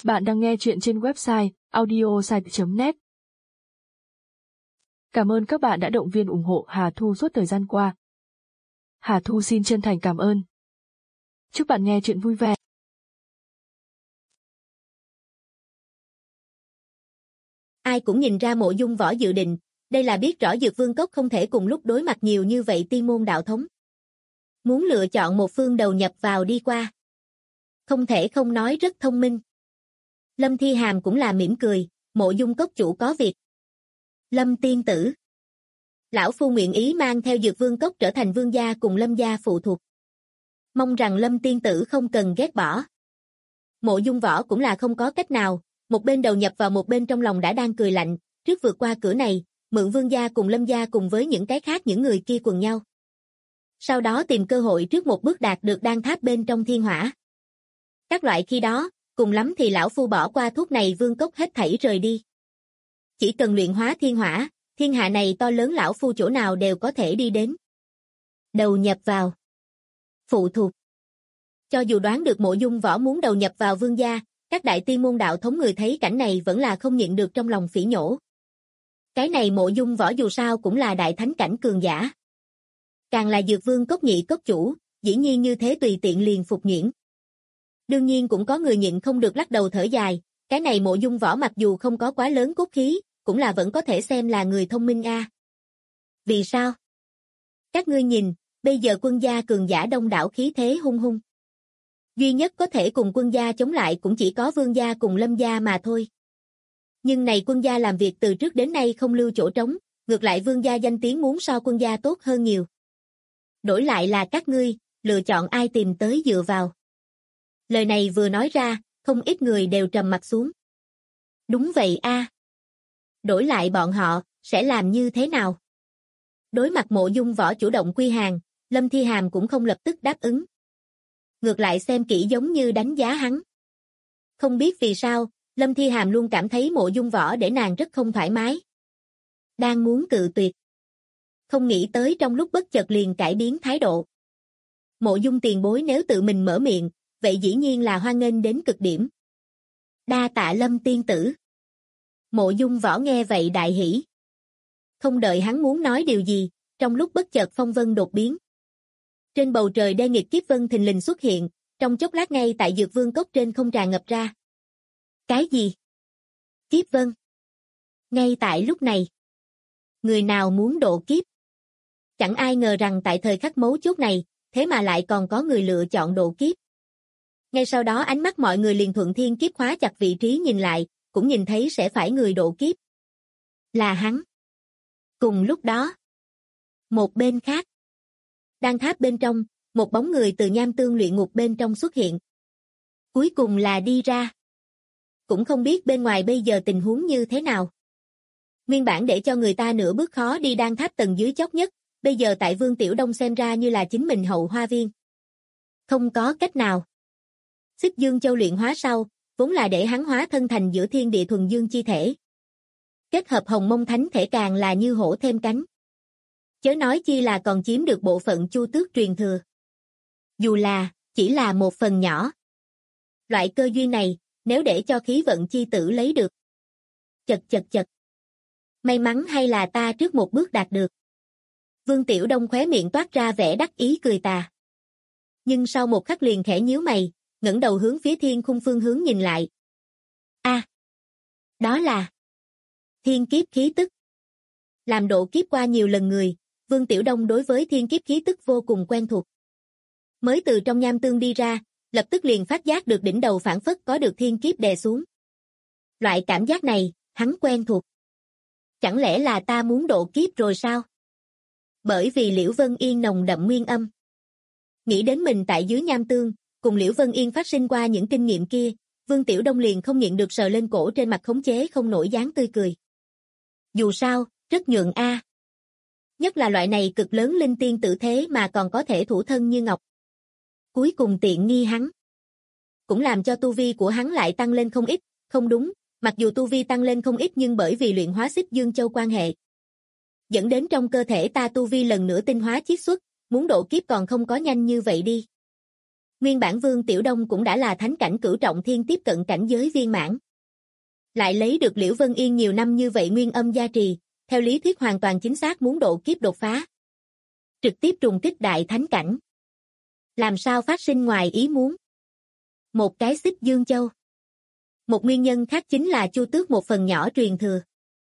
Bạn đang nghe chuyện trên website audiosite.net. Cảm ơn các bạn đã động viên ủng hộ Hà Thu suốt thời gian qua. Hà Thu xin chân thành cảm ơn. Chúc bạn nghe chuyện vui vẻ. Ai cũng nhìn ra Mộ Dung Võ dự định, đây là biết rõ Dược Vương Cốc không thể cùng lúc đối mặt nhiều như vậy tiên môn đạo thống. Muốn lựa chọn một phương đầu nhập vào đi qua. Không thể không nói rất thông minh. Lâm Thi Hàm cũng là mỉm cười, Mộ Dung Cốc chủ có việc. Lâm tiên tử. Lão phu nguyện ý mang theo Dược Vương Cốc trở thành vương gia cùng Lâm gia phụ thuộc. Mong rằng Lâm tiên tử không cần ghét bỏ. Mộ Dung Võ cũng là không có cách nào, một bên đầu nhập vào một bên trong lòng đã đang cười lạnh, trước vượt qua cửa này, mượn vương gia cùng Lâm gia cùng với những cái khác những người kia quần nhau. Sau đó tìm cơ hội trước một bước đạt được đan tháp bên trong thiên hỏa. Các loại khi đó, cùng lắm thì lão phu bỏ qua thuốc này vương cốc hết thảy rời đi. Chỉ cần luyện hóa thiên hỏa, thiên hạ này to lớn lão phu chỗ nào đều có thể đi đến. Đầu nhập vào. Phụ thuộc. Cho dù đoán được Mộ Dung Võ muốn đầu nhập vào vương gia, các đại tiên môn đạo thống người thấy cảnh này vẫn là không nhịn được trong lòng phỉ nhổ. Cái này Mộ Dung Võ dù sao cũng là đại thánh cảnh cường giả. Càng là Dược Vương Cốc nhị cốc chủ, dĩ nhiên như thế tùy tiện liền phục nhuyễn. Đương nhiên cũng có người nhịn không được lắc đầu thở dài, cái này Mộ Dung Võ mặc dù không có quá lớn cốt khí, cũng là vẫn có thể xem là người thông minh a. Vì sao? Các ngươi nhìn, bây giờ quân gia cường giả đông đảo khí thế hung hung. Duy nhất có thể cùng quân gia chống lại cũng chỉ có vương gia cùng Lâm gia mà thôi. Nhưng này quân gia làm việc từ trước đến nay không lưu chỗ trống, ngược lại vương gia danh tiếng muốn so quân gia tốt hơn nhiều. Đổi lại là các ngươi, lựa chọn ai tìm tới dựa vào. Lời này vừa nói ra, không ít người đều trầm mặt xuống. Đúng vậy a. Đổi lại bọn họ, sẽ làm như thế nào? Đối mặt Mộ Dung Võ chủ động quy hàng, Lâm Thi Hàm cũng không lập tức đáp ứng. Ngược lại xem kỹ giống như đánh giá hắn. Không biết vì sao, Lâm Thi Hàm luôn cảm thấy Mộ Dung Võ để nàng rất không thoải mái. Đang muốn cự tuyệt. Không nghĩ tới trong lúc bất chợt liền cải biến thái độ. Mộ Dung tiền bối nếu tự mình mở miệng, vậy dĩ nhiên là hoan nghênh đến cực điểm. Đa tạ Lâm tiên tử. Mộ Dung Võ nghe vậy đại hỉ. Không đợi hắn muốn nói điều gì, trong lúc bất chợt phong vân đột biến. Trên bầu trời đen nghịt kiếp vân thình lình xuất hiện, trong chốc lát ngay tại Dược Vương Cốc trên không tràn ngập ra. Cái gì? Kiếp vân. Ngay tại lúc này. Người nào muốn độ kiếp? Chẳng ai ngờ rằng tại thời khắc mấu chốt này, thế mà lại còn có người lựa chọn độ kiếp. Ngay sau đó ánh mắt mọi người liền thuận thiên kiếp khóa chặt vị trí nhìn lại, cũng nhìn thấy sẽ phải người độ kiếp. Là hắn. Cùng lúc đó, một bên khác, đan tháp bên trong, một bóng người từ nham tương luyện ngục bên trong xuất hiện. Cuối cùng là đi ra. Cũng không biết bên ngoài bây giờ tình huống như thế nào. Nguyên bản để cho người ta nửa bước khó đi đan tháp tầng dưới chót nhất, bây giờ tại Vương Tiểu Đông xem ra như là chính mình hậu hoa viên. Không có cách nào. Xích Dương Châu luyện hóa sau, vốn là để hắn hóa thân thành giữa thiên địa thuần dương chi thể. Kết hợp Hồng Mông Thánh thể càng là như hổ thêm cánh. Chớ nói chi là còn chiếm được bộ phận Chu Tước truyền thừa. Dù là, chỉ là một phần nhỏ. Loại cơ duyên này, nếu để cho khí vận chi tử lấy được. Chật. May mắn hay là ta trước một bước đạt được. Vương Tiểu Đông khóe miệng toát ra vẻ đắc ý cười tà. Nhưng sau một khắc liền khẽ nhíu mày, ngẩng đầu hướng phía thiên khung phương hướng nhìn lại. Đó là thiên kiếp khí tức. Làm độ kiếp qua nhiều lần người, Vương Tiểu Đông đối với thiên kiếp khí tức vô cùng quen thuộc. Mới từ trong nham tương đi ra, lập tức liền phát giác được đỉnh đầu phảng phất có được thiên kiếp đè xuống. Loại cảm giác này, hắn quen thuộc. Chẳng lẽ là ta muốn độ kiếp rồi sao? Bởi vì Liễu Vân Yên nồng đậm nguyên âm. Nghĩ đến mình tại dưới nham tương, cùng Liễu Vân Yên phát sinh qua những kinh nghiệm kia, Vương Tiểu Đông liền không nhịn được sờ lên cổ trên mặt khống chế không nổi dáng tươi cười. Dù sao, rất nhượng a. Nhất là loại này cực lớn linh tiên tử thế mà còn có thể thủ thân như ngọc. Cuối cùng tiện nghi hắn. Cũng làm cho tu vi của hắn lại tăng lên không ít, không đúng, mặc dù tu vi tăng lên không ít nhưng bởi vì luyện hóa Xích Dương Châu quan hệ. Dẫn đến trong cơ thể ta tu vi lần nữa tinh hóa chiết xuất, muốn độ kiếp còn không có nhanh như vậy đi. Nguyên bản Vương Tiểu Đông cũng đã là thánh cảnh cửu trọng thiên tiếp cận cảnh giới viên mãn. Lại lấy được Liễu Vân Yên nhiều năm như vậy nguyên âm gia trì, theo lý thuyết hoàn toàn chính xác muốn độ kiếp đột phá. Trực tiếp trùng kích đại thánh cảnh. Làm sao phát sinh ngoài ý muốn? Một cái Xích Dương Châu. Một nguyên nhân khác chính là Chu Tước một phần nhỏ truyền thừa.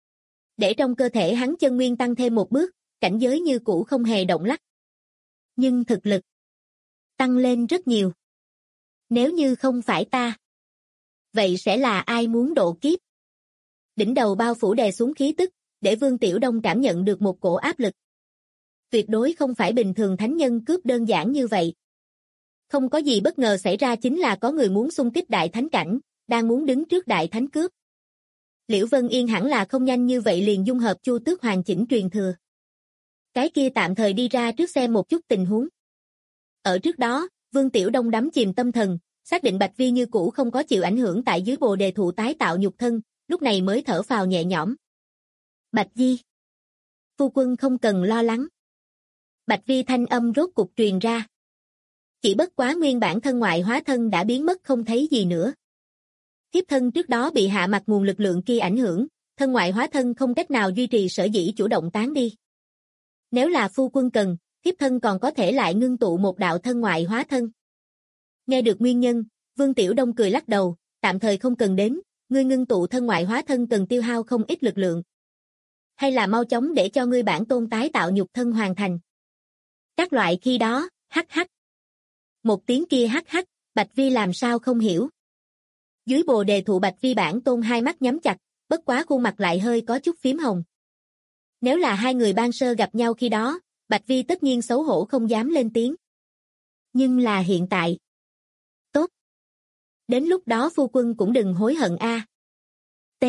Để trong cơ thể hắn chân nguyên tăng thêm một bước, cảnh giới như cũ không hề động lắc. Nhưng thực lực tăng lên rất nhiều. Nếu như không phải ta, vậy sẽ là ai muốn độ kiếp? Đỉnh đầu bao phủ đè xuống khí tức, để Vương Tiểu Đông cảm nhận được một cổ áp lực. Tuyệt đối không phải bình thường thánh nhân cướp đơn giản như vậy. Không có gì bất ngờ xảy ra chính là có người muốn xung kích đại thánh cảnh, đang muốn đứng trước đại thánh cướp. Liễu Vân Yên hẳn là không nhanh như vậy liền dung hợp Chu Tước hoàn chỉnh truyền thừa. Cái kia tạm thời đi ra trước xem một chút tình huống. Ở trước đó, Vương Tiểu Đông đắm chìm tâm thần, xác định Bạch Vi như cũ không có chịu ảnh hưởng tại dưới Bồ Đề thụ tái tạo nhục thân, lúc này mới thở phào nhẹ nhõm. Bạch Vi, phu quân không cần lo lắng. Bạch Vi thanh âm rốt cục truyền ra. Chỉ bất quá nguyên bản thân ngoại hóa thân đã biến mất không thấy gì nữa. Thiếp thân trước đó bị hạ mặt nguồn lực lượng kia ảnh hưởng, thân ngoại hóa thân không cách nào duy trì sở dĩ chủ động tán đi. Nếu là phu quân cần, thiếp thân còn có thể lại ngưng tụ một đạo thân ngoại hóa thân. Nghe được nguyên nhân, Vương Tiểu Đông cười lắc đầu, tạm thời không cần đến, ngươi ngưng tụ thân ngoại hóa thân cần tiêu hao không ít lực lượng. Hay là mau chóng để cho ngươi bản tôn tái tạo nhục thân hoàn thành. Các loại khi đó, hắc hắc. Một tiếng kia hắc hắc, Bạch Vi làm sao không hiểu. Dưới Bồ Đề thụ Bạch Vi bản tôn hai mắt nhắm chặt, bất quá khuôn mặt lại hơi có chút phím hồng. Nếu là hai người ban sơ gặp nhau khi đó, Bạch Vi tất nhiên xấu hổ không dám lên tiếng. Nhưng là hiện tại. Tốt. Đến lúc đó phu quân cũng đừng hối hận a. T.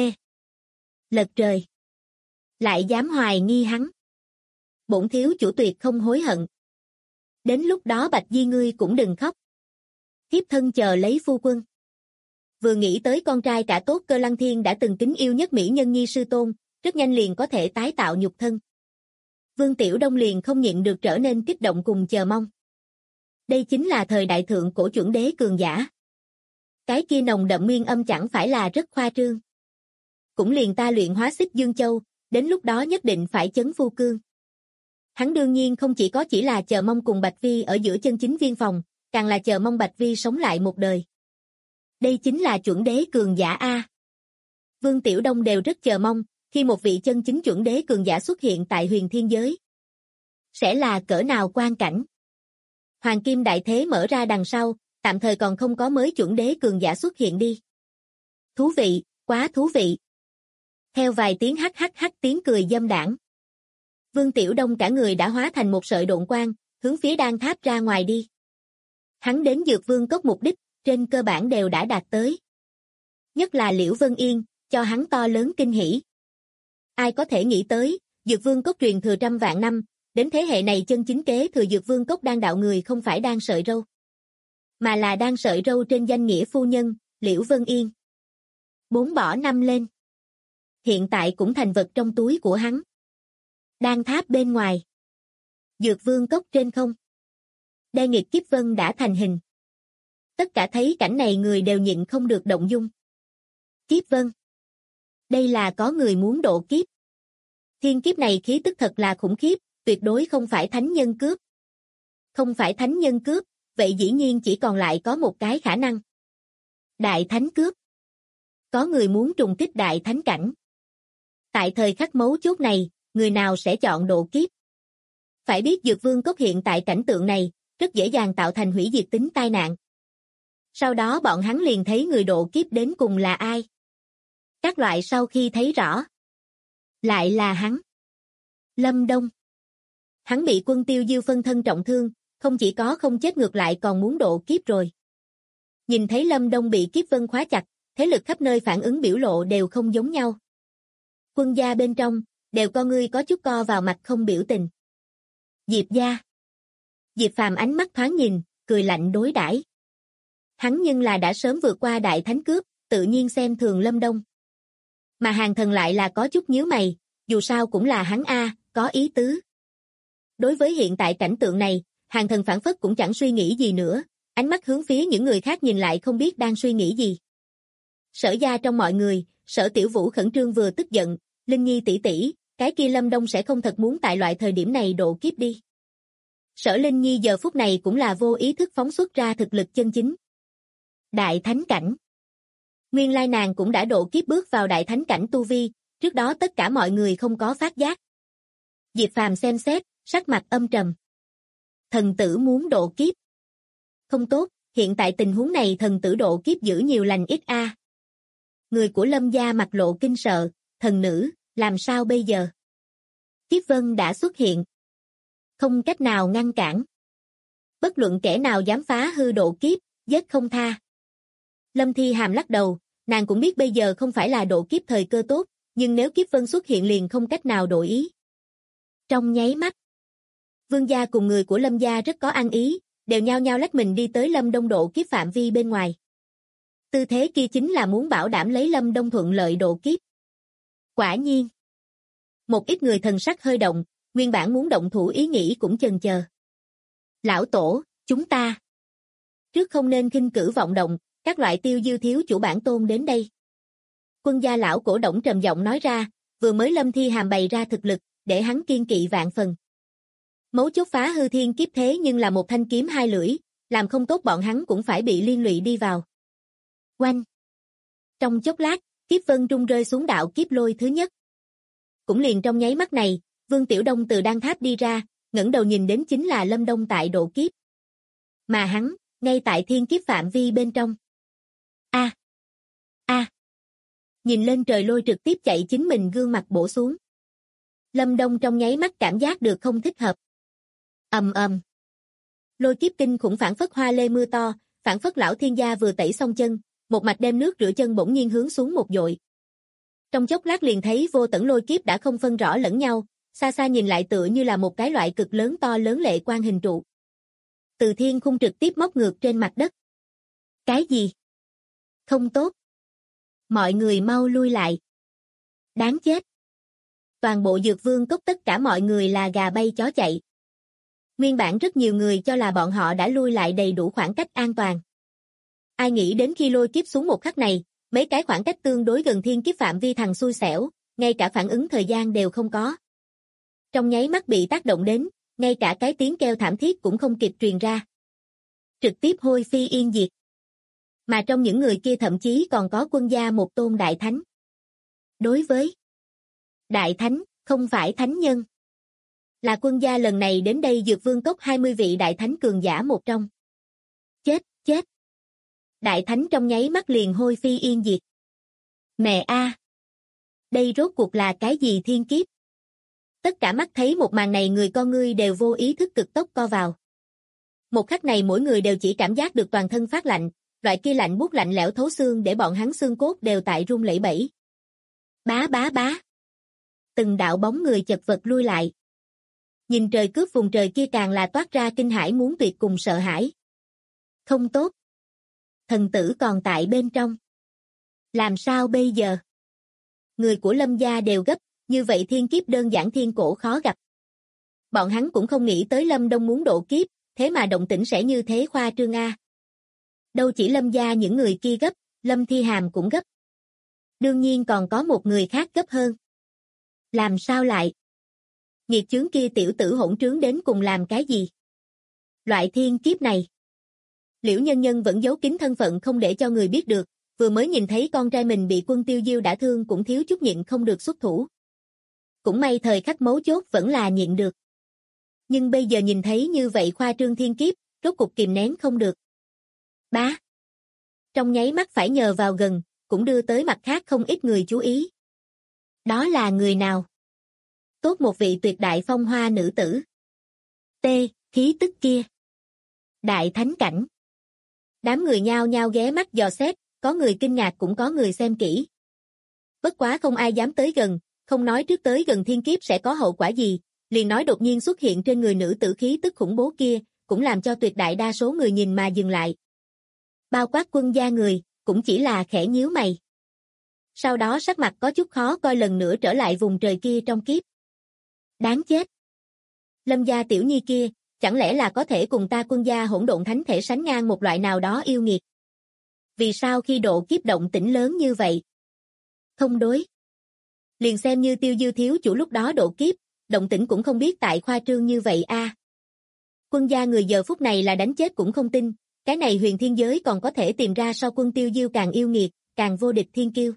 Lật trời. Lại dám hoài nghi hắn. Bổn thiếu chủ tuyệt không hối hận. Đến lúc đó Bạch Di ngươi cũng đừng khóc. Thiếp thân chờ lấy phu quân. Vừa nghĩ tới con trai cả tốt Cơ Lăng Thiên đã từng kính yêu nhất mỹ nhân nhi sư tôn, rất nhanh liền có thể tái tạo nhục thân. Vương Tiểu Đông liền không nhịn được trở nên kích động cùng chờ mong. Đây chính là thời đại thượng cổ chuẩn đế cường giả. Cái kia nồng đậm nguyên âm chẳng phải là rất khoa trương. Cũng liền ta luyện hóa Xích Dương Châu, đến lúc đó nhất định phải chấn phu cương. Hắn đương nhiên không chỉ là chờ mong cùng Bạch Vi ở giữa chân chính viên phòng, càng là chờ mong Bạch Vi sống lại một đời. Đây chính là chuẩn đế cường giả A. Vương Tiểu Đông đều rất chờ mong, khi một vị chân chính chuẩn đế cường giả xuất hiện tại huyền thiên giới. Sẽ là cỡ nào quang cảnh? Hoàng Kim Đại Thế mở ra đằng sau, tạm thời còn không có mới chuẩn đế cường giả xuất hiện đi. Thú vị, quá thú vị. Theo vài tiếng hắc hắc hắc tiếng cười dâm đảng. Vương Tiểu Đông cả người đã hóa thành một sợi độn quang, hướng phía đan tháp ra ngoài đi. Hắn đến Dược Vương Cốc mục đích, trên cơ bản đều đã đạt tới. Nhất là Liễu Vân Yên, cho hắn to lớn kinh hỉ. Ai có thể nghĩ tới, Dược Vương Cốc truyền thừa trăm vạn năm, đến thế hệ này chân chính kế thừa Dược Vương Cốc đan đạo người không phải đan sợi râu, mà là đan sợi râu trên danh nghĩa phu nhân, Liễu Vân Yên. 4 bỏ 5 lên. Hiện tại cũng thành vật trong túi của hắn. Đan tháp bên ngoài. Dược Vương Cốc trên không. Đan nghịch kiếp vân đã thành hình. Tất cả thấy cảnh này người đều nhịn không được động dung. Kiếp vân. Đây là có người muốn độ kiếp. Thiên kiếp này khí tức thật là khủng khiếp, tuyệt đối không phải thánh nhân cướp. Không phải thánh nhân cướp, vậy dĩ nhiên chỉ còn lại có một cái khả năng. Đại thánh cướp. Có người muốn trùng kích đại thánh cảnh. Tại thời khắc mấu chốt này, người nào sẽ chọn độ kiếp? Phải biết Dược Vương Cốc hiện tại cảnh tượng này, rất dễ dàng tạo thành hủy diệt tính tai nạn. Sau đó bọn hắn liền thấy người độ kiếp đến cùng là ai. Các loại sau khi thấy rõ. Lại là hắn. Lâm Đông. Hắn bị Quân Tiêu Diêu phân thân trọng thương, không chỉ có không chết ngược lại còn muốn độ kiếp rồi. Nhìn thấy Lâm Đông bị kiếp vân khóa chặt, thế lực khắp nơi phản ứng biểu lộ đều không giống nhau. Quân gia bên trong, đều con ngươi có chút co vào mặt không biểu tình. Diệp gia. Diệp Phàm ánh mắt thoáng nhìn, cười lạnh đối đãi. Hắn nhưng là đã sớm vượt qua đại thánh cướp, tự nhiên xem thường Lâm Đông. Mà Hàng Thần lại là có chút nhíu mày, dù sao cũng là hắn a, có ý tứ. Đối với hiện tại cảnh tượng này, Hàng Thần phản phất cũng chẳng suy nghĩ gì nữa, Ánh mắt hướng phía những người khác nhìn lại không biết đang suy nghĩ gì. Sở gia trong mọi người, Sở Tiểu Vũ khẩn trương vừa tức giận, Linh Nhi tỷ tỷ, cái kia Lâm Đông sẽ không thật muốn tại loại thời điểm này độ kiếp đi. Sở Linh Nhi giờ phút này cũng là vô ý thức phóng xuất ra thực lực chân chính. Đại thánh cảnh. Nguyên lai nàng cũng đã độ kiếp bước vào đại thánh cảnh tu vi, trước đó tất cả mọi người không có phát giác. Diệp Phàm xem xét, sắc mặt âm trầm. Thần tử muốn độ kiếp. Không tốt, hiện tại tình huống này thần tử độ kiếp giữ nhiều lành ít a. Người của Lâm gia mặt lộ kinh sợ, thần nữ, làm sao bây giờ? Kiếp vân đã xuất hiện. Không cách nào ngăn cản. Bất luận kẻ nào dám phá hư độ kiếp, giết không tha. Lâm Thi Hàm lắc đầu, nàng cũng biết bây giờ không phải là độ kiếp thời cơ tốt, nhưng nếu kiếp vân xuất hiện liền không cách nào đổi ý. Trong nháy mắt, Vương gia cùng người của Lâm gia rất có ăn ý, đều nhao nhao lách mình đi tới Lâm Đông độ kiếp phạm vi bên ngoài. Tư thế kia chính là muốn bảo đảm lấy Lâm Đông thuận lợi độ kiếp. Quả nhiên, một ít người thần sắc hơi động, nguyên bản muốn động thủ ý nghĩ cũng chần chờ. Lão tổ, chúng ta trước không nên khinh cử vọng động, các loại tiêu dư thiếu chủ bản tôn đến đây. Quân gia lão cổ Đổng trầm giọng nói ra, vừa mới Lâm Thi Hàm bày ra thực lực, để hắn kiên kỵ vạn phần. Mấu chốt phá hư thiên kiếp thế nhưng là một thanh kiếm hai lưỡi, làm không tốt bọn hắn cũng phải bị liên lụy đi vào. Oanh! Trong chốc lát, kiếp vân trung rơi xuống đạo kiếp lôi thứ nhất. Cũng liền trong nháy mắt này, Vương Tiểu Đông từ đan tháp đi ra, ngẩng đầu nhìn đến chính là Lâm Đông tại độ kiếp. Mà hắn, ngay tại thiên kiếp phạm vi bên trong. Nhìn lên trời lôi trực tiếp chạy chính mình gương mặt bổ xuống. Lâm Đông trong nháy mắt cảm giác được không thích hợp. Ầm ầm. Lôi kiếp kinh khủng phảng phất hoa lê mưa to, phảng phất lão thiên gia vừa tẩy xong chân, một mạch đem nước rửa chân bỗng nhiên hướng xuống một dội. Trong chốc lát liền thấy vô tận lôi kiếp đã không phân rõ lẫn nhau, xa xa nhìn lại tựa như là một cái loại cực lớn to lớn lệ quang hình trụ. Từ thiên khung trực tiếp móc ngược trên mặt đất. Cái gì? Không tốt. Mọi người mau lui lại. Đáng chết. Toàn bộ Dược Vương cốc tất cả mọi người là gà bay chó chạy. Nguyên bản rất nhiều người cho là bọn họ đã lui lại đầy đủ khoảng cách an toàn. Ai nghĩ đến khi lôi kiếp xuống một khắc này, mấy cái khoảng cách tương đối gần thiên kiếp phạm vi thằng xui xẻo, ngay cả phản ứng thời gian đều không có. Trong nháy mắt bị tác động đến, ngay cả cái tiếng kêu thảm thiết cũng không kịp truyền ra. Trực tiếp hôi phi yên diệt. Mà trong những người kia thậm chí còn có quân gia một tôn đại thánh. Đối với đại thánh, không phải thánh nhân. Là quân gia lần này đến đây Dược Vương cốc 20 vị đại thánh cường giả một trong. Chết. Đại thánh trong nháy mắt liền hôi phi yên diệt. Mẹ a, đây rốt cuộc là cái gì thiên kiếp? Tất cả mắt thấy một màn này người con ngươi đều vô ý thức cực tốc co vào. Một khắc này mỗi người đều chỉ cảm giác được toàn thân phát lạnh, loại kia lạnh buốt lạnh lẽo thấu xương để bọn hắn xương cốt đều tại run lẩy bẩy. Bá. Từng đạo bóng người chật vật lui lại. Nhìn trời cướp vùng trời kia càng là toát ra kinh hãi muốn tuyệt cùng sợ hãi. Không tốt. Thần tử còn tại bên trong. Làm sao bây giờ? Người của Lâm gia đều gấp, như vậy thiên kiếp đơn giản thiên cổ khó gặp. Bọn hắn cũng không nghĩ tới Lâm Đông muốn độ kiếp, thế mà động tĩnh sẽ như thế khoa trương a. Đâu chỉ Lâm gia những người kia gấp, Lâm Thi Hàm cũng gấp. Đương nhiên còn có một người khác gấp hơn. Làm sao lại? Nghiệt chướng kia tiểu tử hỗn trướng đến cùng làm cái gì? Loại thiên kiếp này. Liễu Nhân Nhân vẫn giấu kín thân phận không để cho người biết được, vừa mới nhìn thấy con trai mình bị Quân Tiêu Diêu đả thương cũng thiếu chút nhịn không được xuất thủ. Cũng may thời khắc mấu chốt vẫn là nhịn được. Nhưng bây giờ nhìn thấy như vậy khoa trương thiên kiếp, rốt cục kìm nén không được. Bá. Trong nháy mắt phải nhờ vào gần, cũng đưa tới mặt khác không ít người chú ý. Đó là người nào? Tốt một vị tuyệt đại phong hoa nữ tử. T, khí tức kia. Đại thánh cảnh. Đám người nhao nhao ghé mắt dò xét, có người kinh ngạc cũng có người xem kỹ. Bất quá không ai dám tới gần, không nói trước tới gần thiên kiếp sẽ có hậu quả gì, liền nói đột nhiên xuất hiện trên người nữ tử khí tức khủng bố kia, cũng làm cho tuyệt đại đa số người nhìn mà dừng lại. Bao quát Quân gia người, cũng chỉ là khẽ nhíu mày. Sau đó sắc mặt có chút khó coi lần nữa trở lại vùng trời kia trong kiếp. Đáng chết. Lâm gia tiểu nhi kia, chẳng lẽ là có thể cùng ta Quân gia hỗn độn thánh thể sánh ngang một loại nào đó yêu nghiệt? Vì sao khi độ kiếp động tĩnh lớn như vậy? Không đối. Liền xem như Tiêu Dư thiếu chủ lúc đó độ kiếp, động tĩnh cũng không biết tại khoa trương như vậy a. Quân gia người giờ phút này là đánh chết cũng không tin, cái này huyền thiên giới còn có thể tìm ra so quân Tiêu Diêu càng yêu nghiệt, càng vô địch thiên kiêu.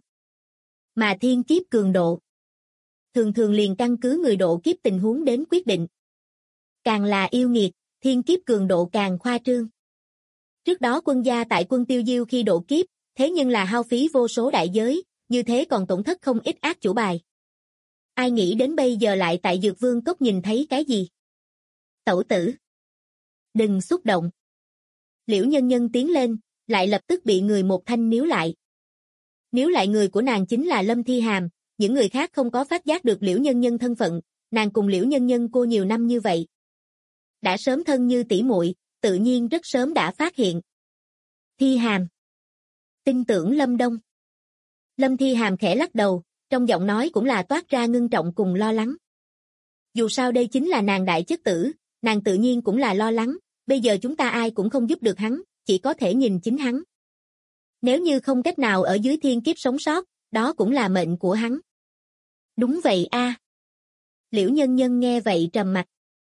Mà thiên kiếp cường độ thường thường liền căn cứ người độ kiếp tình huống đến quyết định. Càng là yêu nghiệt, thiên kiếp cường độ càng khoa trương. Trước đó quân gia tại quân Tiêu Diêu khi độ kiếp, thế nhưng là hao phí vô số đại giới, như thế còn tổn thất không ít ác chủ bài. Ai nghĩ đến bây giờ lại tại Dược Vương Cốc nhìn thấy cái gì? Tẩu tử! Đừng xúc động! Liễu Nhân Nhân tiến lên, lại lập tức bị người một thanh níu lại. Níu lại người của nàng chính là Lâm Thi Hàm, những người khác không có phát giác được Liễu Nhân Nhân thân phận, nàng cùng Liễu Nhân Nhân cô nhiều năm như vậy. Đã sớm thân như tỷ muội, tự nhiên rất sớm đã phát hiện. Thi Hàm. Tin tưởng Lâm Đông. Lâm Thi Hàm khẽ lắc đầu, trong giọng nói cũng là toát ra ngưng trọng cùng lo lắng. Dù sao đây chính là nàng đại chất tử, nàng tự nhiên cũng là lo lắng, bây giờ chúng ta ai cũng không giúp được hắn, chỉ có thể nhìn chính hắn. Nếu như không cách nào ở dưới thiên kiếp sống sót, đó cũng là mệnh của hắn. Đúng vậy a. Liễu Nhân Nhân nghe vậy trầm mặt.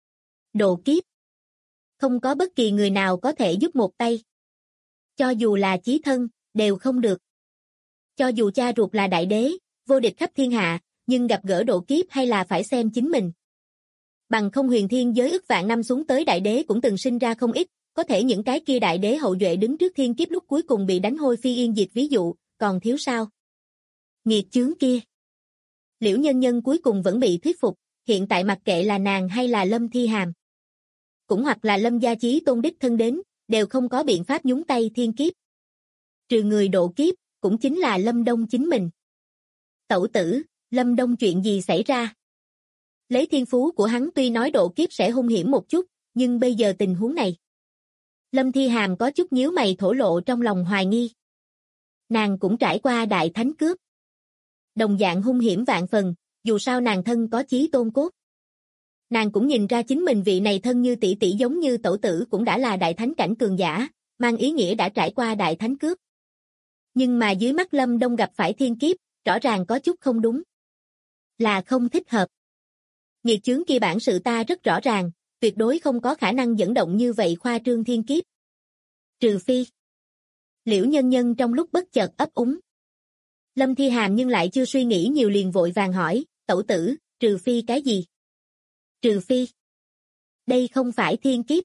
Độ kiếp. Không có bất kỳ người nào có thể giúp một tay. Cho dù là chí thân, đều không được. Cho dù cha ruột là đại đế, vô địch khắp thiên hạ, nhưng gặp gỡ độ kiếp hay là phải xem chính mình. Bằng không huyền thiên giới ức vạn năm xuống tới đại đế cũng từng sinh ra không ít, có thể những cái kia đại đế hậu duệ đứng trước thiên kiếp lúc cuối cùng bị đánh hôi phi yên diệt ví dụ, còn thiếu sao? Nghiệt chướng kia. Liễu Nhân Nhân cuối cùng vẫn bị thuyết phục, hiện tại mặc kệ là nàng hay là Lâm Thi Hàm. Cũng hoặc là Lâm gia chí tôn đích thân đến, đều không có biện pháp nhúng tay thiên kiếp. Trừ người độ kiếp, cũng chính là Lâm Đông chính mình. Tẩu tử, Lâm Đông chuyện gì xảy ra? Lấy thiên phú của hắn tuy nói độ kiếp sẽ hung hiểm một chút, nhưng bây giờ tình huống này. Lâm Thi Hàm có chút nhíu mày thổ lộ trong lòng hoài nghi. Nàng cũng trải qua đại thánh cướp. Đồng dạng hung hiểm vạn phần, dù sao nàng thân có chí tôn cốt. Nàng cũng nhìn ra chính mình vị này thân như tỷ tỷ giống như tẩu tử cũng đã là đại thánh cảnh cường giả, mang ý nghĩa đã trải qua đại thánh cướp. Nhưng mà dưới mắt Lâm Đông gặp phải thiên kiếp, rõ ràng có chút không đúng. Là không thích hợp. Nghiệt chướng kia bản sự ta rất rõ ràng, tuyệt đối không có khả năng dẫn động như vậy khoa trương thiên kiếp. Trừ phi. Liễu Nhân Nhân trong lúc bất chợt ấp úng. Lâm Thi Hàm nhưng lại chưa suy nghĩ nhiều liền vội vàng hỏi, tẩu tử, trừ phi cái gì? Trừ phi. Đây không phải thiên kiếp.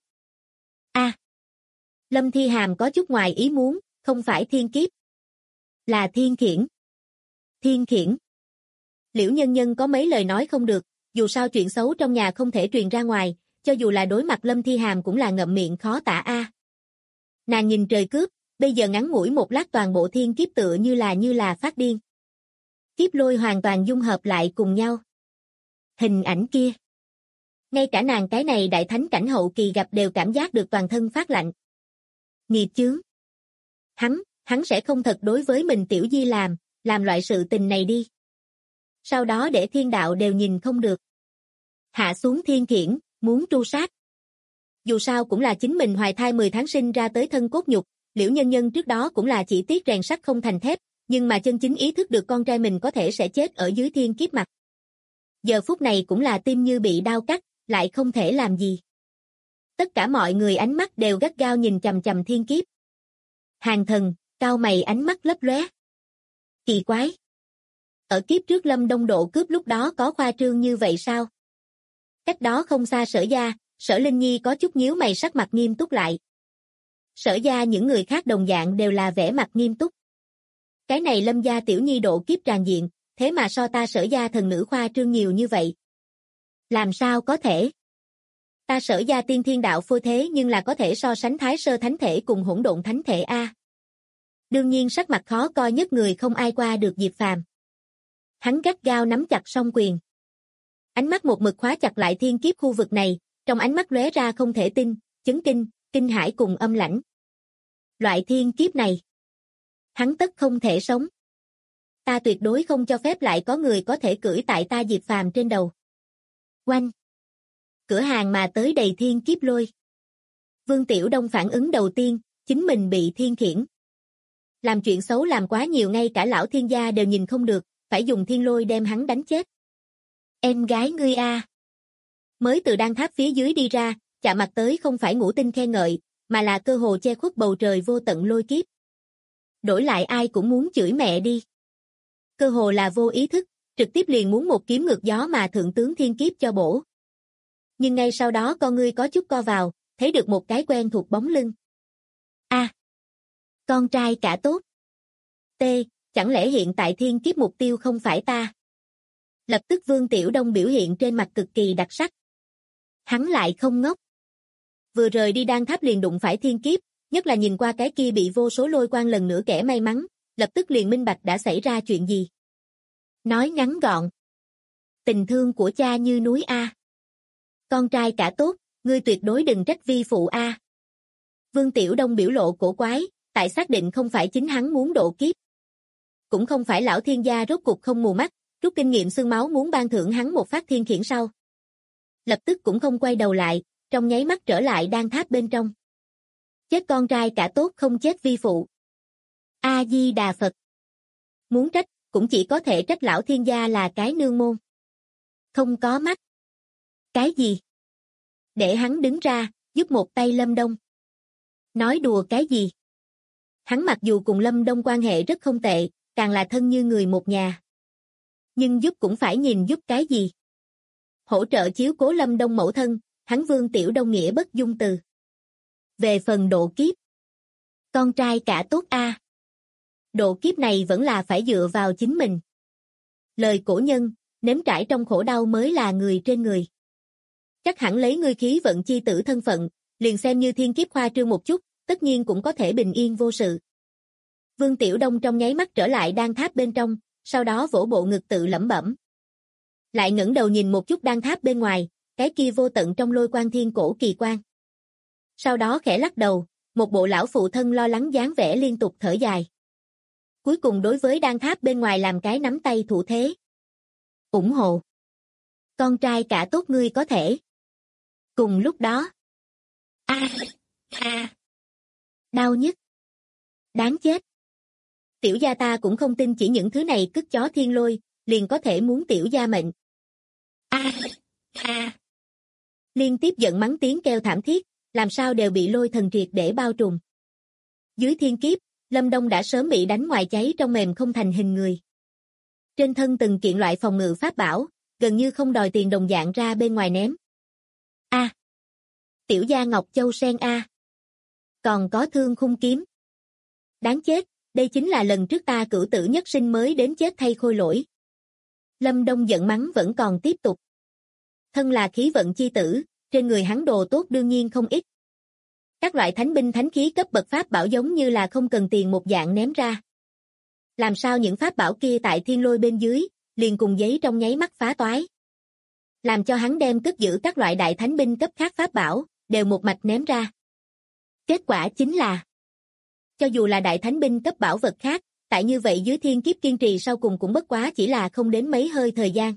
A. Lâm Thi Hàm có chút ngoài ý muốn, không phải thiên kiếp. Là thiên khiển. Thiên khiển. Liễu Nhân Nhân có mấy lời nói không được, dù sao chuyện xấu trong nhà không thể truyền ra ngoài, cho dù là đối mặt Lâm Thi Hàm cũng là ngậm miệng khó tả a. Nàng nhìn trời cướp, bây giờ ngắn ngủi một lát toàn bộ thiên kiếp tựa như là phát điên. Kiếp lôi hoàn toàn dung hợp lại cùng nhau. Hình ảnh kia. Ngay cả nàng cái này đại thánh cảnh hậu kỳ gặp đều cảm giác được toàn thân phát lạnh. Nghiệt chướng. Hắn sẽ không thật đối với mình tiểu di làm loại sự tình này đi. Sau đó để thiên đạo đều nhìn không được. Hạ xuống thiên khiển, muốn tru sát. Dù sao cũng là chính mình hoài thai 10 tháng sinh ra tới thân cốt nhục, Liễu Nhân Nhân trước đó cũng là chỉ tiếc rèn sắt không thành thép, nhưng mà chân chính ý thức được con trai mình có thể sẽ chết ở dưới thiên kiếp mặt. Giờ phút này cũng là tim như bị đau cắt, lại không thể làm gì. Tất cả mọi người ánh mắt đều gắt gao nhìn chằm chằm thiên kiếp. Hàng Thần, cau mày ánh mắt lấp lóe. Kỳ quái. Ở kiếp trước Lâm Đông độ cướp lúc đó có khoa trương như vậy sao? Cách đó không xa Sở gia, Sở Linh Nhi có chút nhíu mày sắc mặt nghiêm túc lại. Sở gia những người khác đồng dạng đều là vẻ mặt nghiêm túc. Cái này Lâm gia tiểu nhi độ kiếp tràn diện, thế mà so ta Sở gia thần nữ khoa trương nhiều như vậy. Làm sao có thể? Ta Sở gia tiên thiên đạo phôi thế nhưng là có thể so sánh thái sơ thánh thể cùng hỗn độn thánh thể a. Đương nhiên sắc mặt khó coi nhất người không ai qua được Diệp Phàm. Hắn gắt gao nắm chặt song quyền. Ánh mắt một mực khóa chặt lại thiên kiếp khu vực này, trong ánh mắt lóe ra không thể tin, chấn kinh, kinh hãi cùng âm lãnh. Loại thiên kiếp này, hắn tất không thể sống. Ta tuyệt đối không cho phép lại có người có thể cưỡi tại ta Diệp Phàm trên đầu. Oanh! cửa hàng mà tới đầy thiên kiếp lôi. Vương Tiểu Đông phản ứng đầu tiên, chính mình bị thiên khiển. Làm chuyện xấu làm quá nhiều ngay cả lão thiên gia đều nhìn không được, phải dùng thiên lôi đem hắn đánh chết. Em gái ngươi a. Mới từ đan tháp phía dưới đi ra, chạm mặt tới không phải ngũ tinh khen ngợi, mà là cơ hồ che khuất bầu trời vô tận lôi kiếp. Đổi lại ai cũng muốn chửi mẹ đi. Cơ hồ là vô ý thức, trực tiếp liền muốn một kiếm ngược gió mà thượng tướng thiên kiếp cho bổ. Nhưng ngay sau đó con ngươi có chút co vào, thấy được một cái quen thuộc bóng lưng. A, con trai cả tốt. T, chẳng lẽ hiện tại thiên kiếp mục tiêu không phải ta? Lập tức Vương Tiểu Đông biểu hiện trên mặt cực kỳ đặc sắc. Hắn lại không ngốc. Vừa rời đi đan tháp liền đụng phải thiên kiếp, nhất là nhìn qua cái kia bị vô số lôi quang lần nữa kẻ may mắn, lập tức liền minh bạch đã xảy ra chuyện gì. Nói ngắn gọn. Tình thương của cha như núi A. Con trai cả tốt, ngươi tuyệt đối đừng trách vi phụ A. Vương Tiểu Đông biểu lộ cổ quái, tại xác định không phải chính hắn muốn độ kiếp. Cũng không phải lão thiên gia rốt cục không mù mắt, rút kinh nghiệm xương máu muốn ban thưởng hắn một phát thiên khiển sau. Lập tức cũng không quay đầu lại, trong nháy mắt trở lại đan tháp bên trong. Chết con trai cả tốt không chết vi phụ. A-di-đà Phật. Muốn trách, cũng chỉ có thể trách lão thiên gia là cái nương môn. Không có mắt. Cái gì? Để hắn đứng ra, giúp một tay Lâm Đông. Nói đùa cái gì? Hắn mặc dù cùng Lâm Đông quan hệ rất không tệ, càng là thân như người một nhà. Nhưng giúp cũng phải nhìn giúp cái gì? Hỗ trợ chiếu cố Lâm Đông mẫu thân, hắn Vương Tiểu Đông nghĩa bất dung từ. Về phần độ kiếp. Con trai cả tốt a. Độ kiếp này vẫn là phải dựa vào chính mình. Lời cổ nhân, nếm trải trong khổ đau mới là người trên người. Chắc hẳn lấy ngươi khí vận chi tử thân phận, liền xem như thiên kiếp khoa trương một chút, tất nhiên cũng có thể bình yên vô sự. Vương Tiểu Đông trong nháy mắt trở lại đan tháp bên trong, sau đó vỗ bộ ngực tự lẩm bẩm. Lại ngẩng đầu nhìn một chút đan tháp bên ngoài, cái kia vô tận trong lôi quang thiên cổ kỳ quan. Sau đó khẽ lắc đầu, một bộ lão phụ thân lo lắng dáng vẻ liên tục thở dài. Cuối cùng đối với đan tháp bên ngoài làm cái nắm tay thủ thế. Ủng hộ. Con trai cả tốt ngươi có thể. Cùng lúc đó. Đau nhất. Đáng chết. Tiểu gia ta cũng không tin chỉ những thứ này cứt chó thiên lôi, liền có thể muốn tiểu gia mệnh. Liên tiếp giận mắng tiếng kêu thảm thiết, làm sao đều bị lôi thần triệt để bao trùm. Dưới thiên kiếp, Lâm Đông đã sớm bị đánh ngoài cháy trong mềm không thành hình người. Trên thân từng kiện loại phòng ngự pháp bảo, gần như không đòi tiền đồng dạng ra bên ngoài ném. Tiểu gia Ngọc Châu Sen A. Còn có thương khung kiếm. Đáng chết, đây chính là lần trước ta cửu tử nhất sinh mới đến chết thay khôi lỗi. Lâm Đông giận mắng vẫn còn tiếp tục. Thân là khí vận chi tử, trên người hắn đồ tốt đương nhiên không ít. Các loại thánh binh thánh khí cấp bậc pháp bảo giống như là không cần tiền một dạng ném ra. Làm sao những pháp bảo kia tại thiên lôi bên dưới, liền cùng giấy trong nháy mắt phá toái. Làm cho hắn đem cất giữ các loại đại thánh binh cấp khác pháp bảo, đều một mạch ném ra. Kết quả chính là, cho dù là đại thánh binh cấp bảo vật khác, tại như vậy dưới thiên kiếp kiên trì sau cùng cũng bất quá chỉ là không đến mấy hơi thời gian.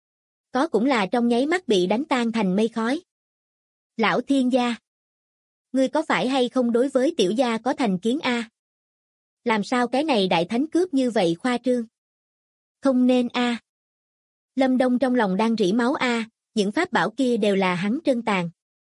Có cũng là trong nháy mắt bị đánh tan thành mây khói. Lão thiên gia, ngươi có phải hay không đối với tiểu gia có thành kiến a? Làm sao cái này đại thánh cướp như vậy khoa trương? Không nên a. Lâm Đông trong lòng đang rỉ máu a, những pháp bảo kia đều là hắn trân tàn.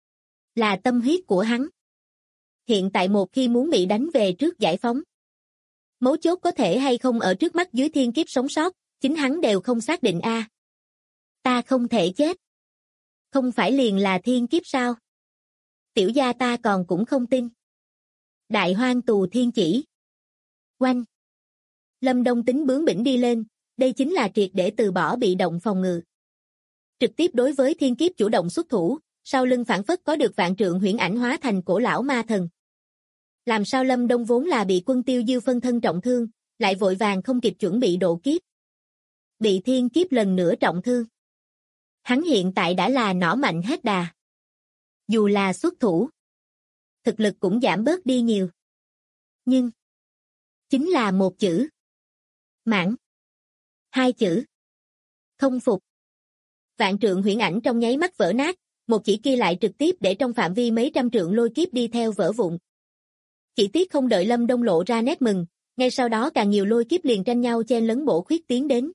Là tâm huyết của hắn. Hiện tại một khi muốn bị đánh về trước giải phóng. Mấu chốt có thể hay không ở trước mắt dưới thiên kiếp sống sót, chính hắn đều không xác định a. Ta không thể chết. Không phải liền là thiên kiếp sao? Tiểu gia ta còn cũng không tin. Đại hoang tù thiên chỉ. Oanh. Lâm Đông tính bướng bỉnh đi lên, đây chính là triệt để từ bỏ bị động phòng ngự. Trực tiếp đối với thiên kiếp chủ động xuất thủ, sau lưng phản phất có được vạn trượng huyễn ảnh hóa thành cổ lão ma thần. Làm sao Lâm Đông vốn là bị quân tiêu dư phân thân trọng thương, lại vội vàng không kịp chuẩn bị độ kiếp. Bị thiên kiếp lần nữa trọng thương. Hắn hiện tại đã là nỏ mạnh hết đà. Dù là xuất thủ, thực lực cũng giảm bớt đi nhiều. Nhưng, chính là một chữ. Mãn. Hai chữ. Không phục. Vạn trượng huyễn ảnh trong nháy mắt vỡ nát, một chỉ kia lại trực tiếp để trong phạm vi mấy trăm trượng lôi kiếp đi theo vỡ vụn. Chỉ tiếc không đợi Lâm Đông lộ ra nét mừng, ngay sau đó càng nhiều lôi kiếp liền tranh nhau chen lấn bổ khuyết tiến đến.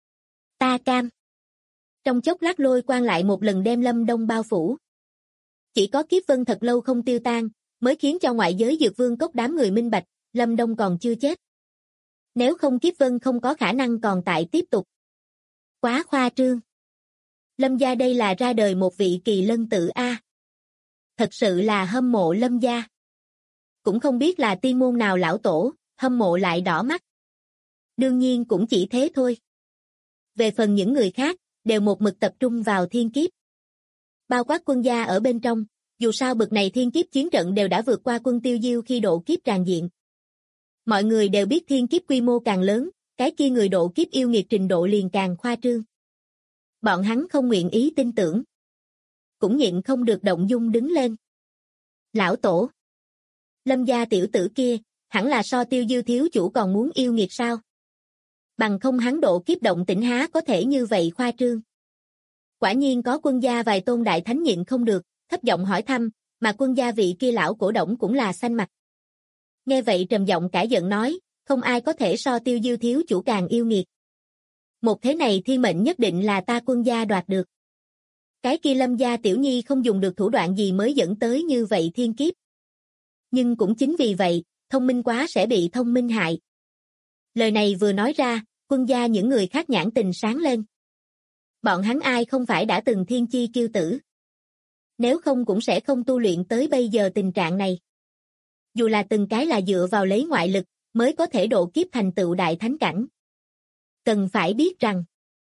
Ta cam. Trong chốc lát lôi quang lại một lần đem Lâm Đông bao phủ. Chỉ có kiếp vân thật lâu không tiêu tan, mới khiến cho ngoại giới Dược Vương Cốc đám người minh bạch, Lâm Đông còn chưa chết. Nếu không kiếp vân không có khả năng còn tại tiếp tục. Quá khoa trương. Lâm gia đây là ra đời một vị kỳ lân tử A. Thật sự là hâm mộ Lâm gia. Cũng không biết là tiên môn nào lão tổ, hâm mộ lại đỏ mắt. Đương nhiên cũng chỉ thế thôi. Về phần những người khác, đều một mực tập trung vào thiên kiếp. Bao quát quân gia ở bên trong, dù sao bực này thiên kiếp chiến trận đều đã vượt qua quân Tiêu Diêu khi độ kiếp tràn diện. Mọi người đều biết thiên kiếp quy mô càng lớn, cái kia người độ kiếp yêu nghiệt trình độ liền càng khoa trương. Bọn hắn không nguyện ý tin tưởng. Cũng nhịn không được động dung đứng lên. Lão tổ. Lâm gia tiểu tử kia, hẳn là so Tiêu Diêu thiếu chủ còn muốn yêu nghiệt sao? Bằng không hắn độ kiếp động tĩnh há có thể như vậy khoa trương. Quả nhiên có quân gia vài tôn đại thánh nhịn không được, thấp giọng hỏi thăm, mà quân gia vị kia lão cổ động cũng là xanh mặt. Nghe vậy trầm giọng cãi giận nói, không ai có thể so Tiêu Diêu thiếu chủ càng yêu nghiệt. Một thế này thiên mệnh nhất định là ta quân gia đoạt được. Cái kia Lâm gia tiểu nhi không dùng được thủ đoạn gì mới dẫn tới như vậy thiên kiếp. Nhưng cũng chính vì vậy, thông minh quá sẽ bị thông minh hại. Lời này vừa nói ra, quân gia những người khác nhãn tình sáng lên. Bọn hắn ai không phải đã từng thiên chi kiêu tử. Nếu không cũng sẽ không tu luyện tới bây giờ tình trạng này. Dù là từng cái là dựa vào lấy ngoại lực, mới có thể độ kiếp thành tựu đại thánh cảnh. Cần phải biết rằng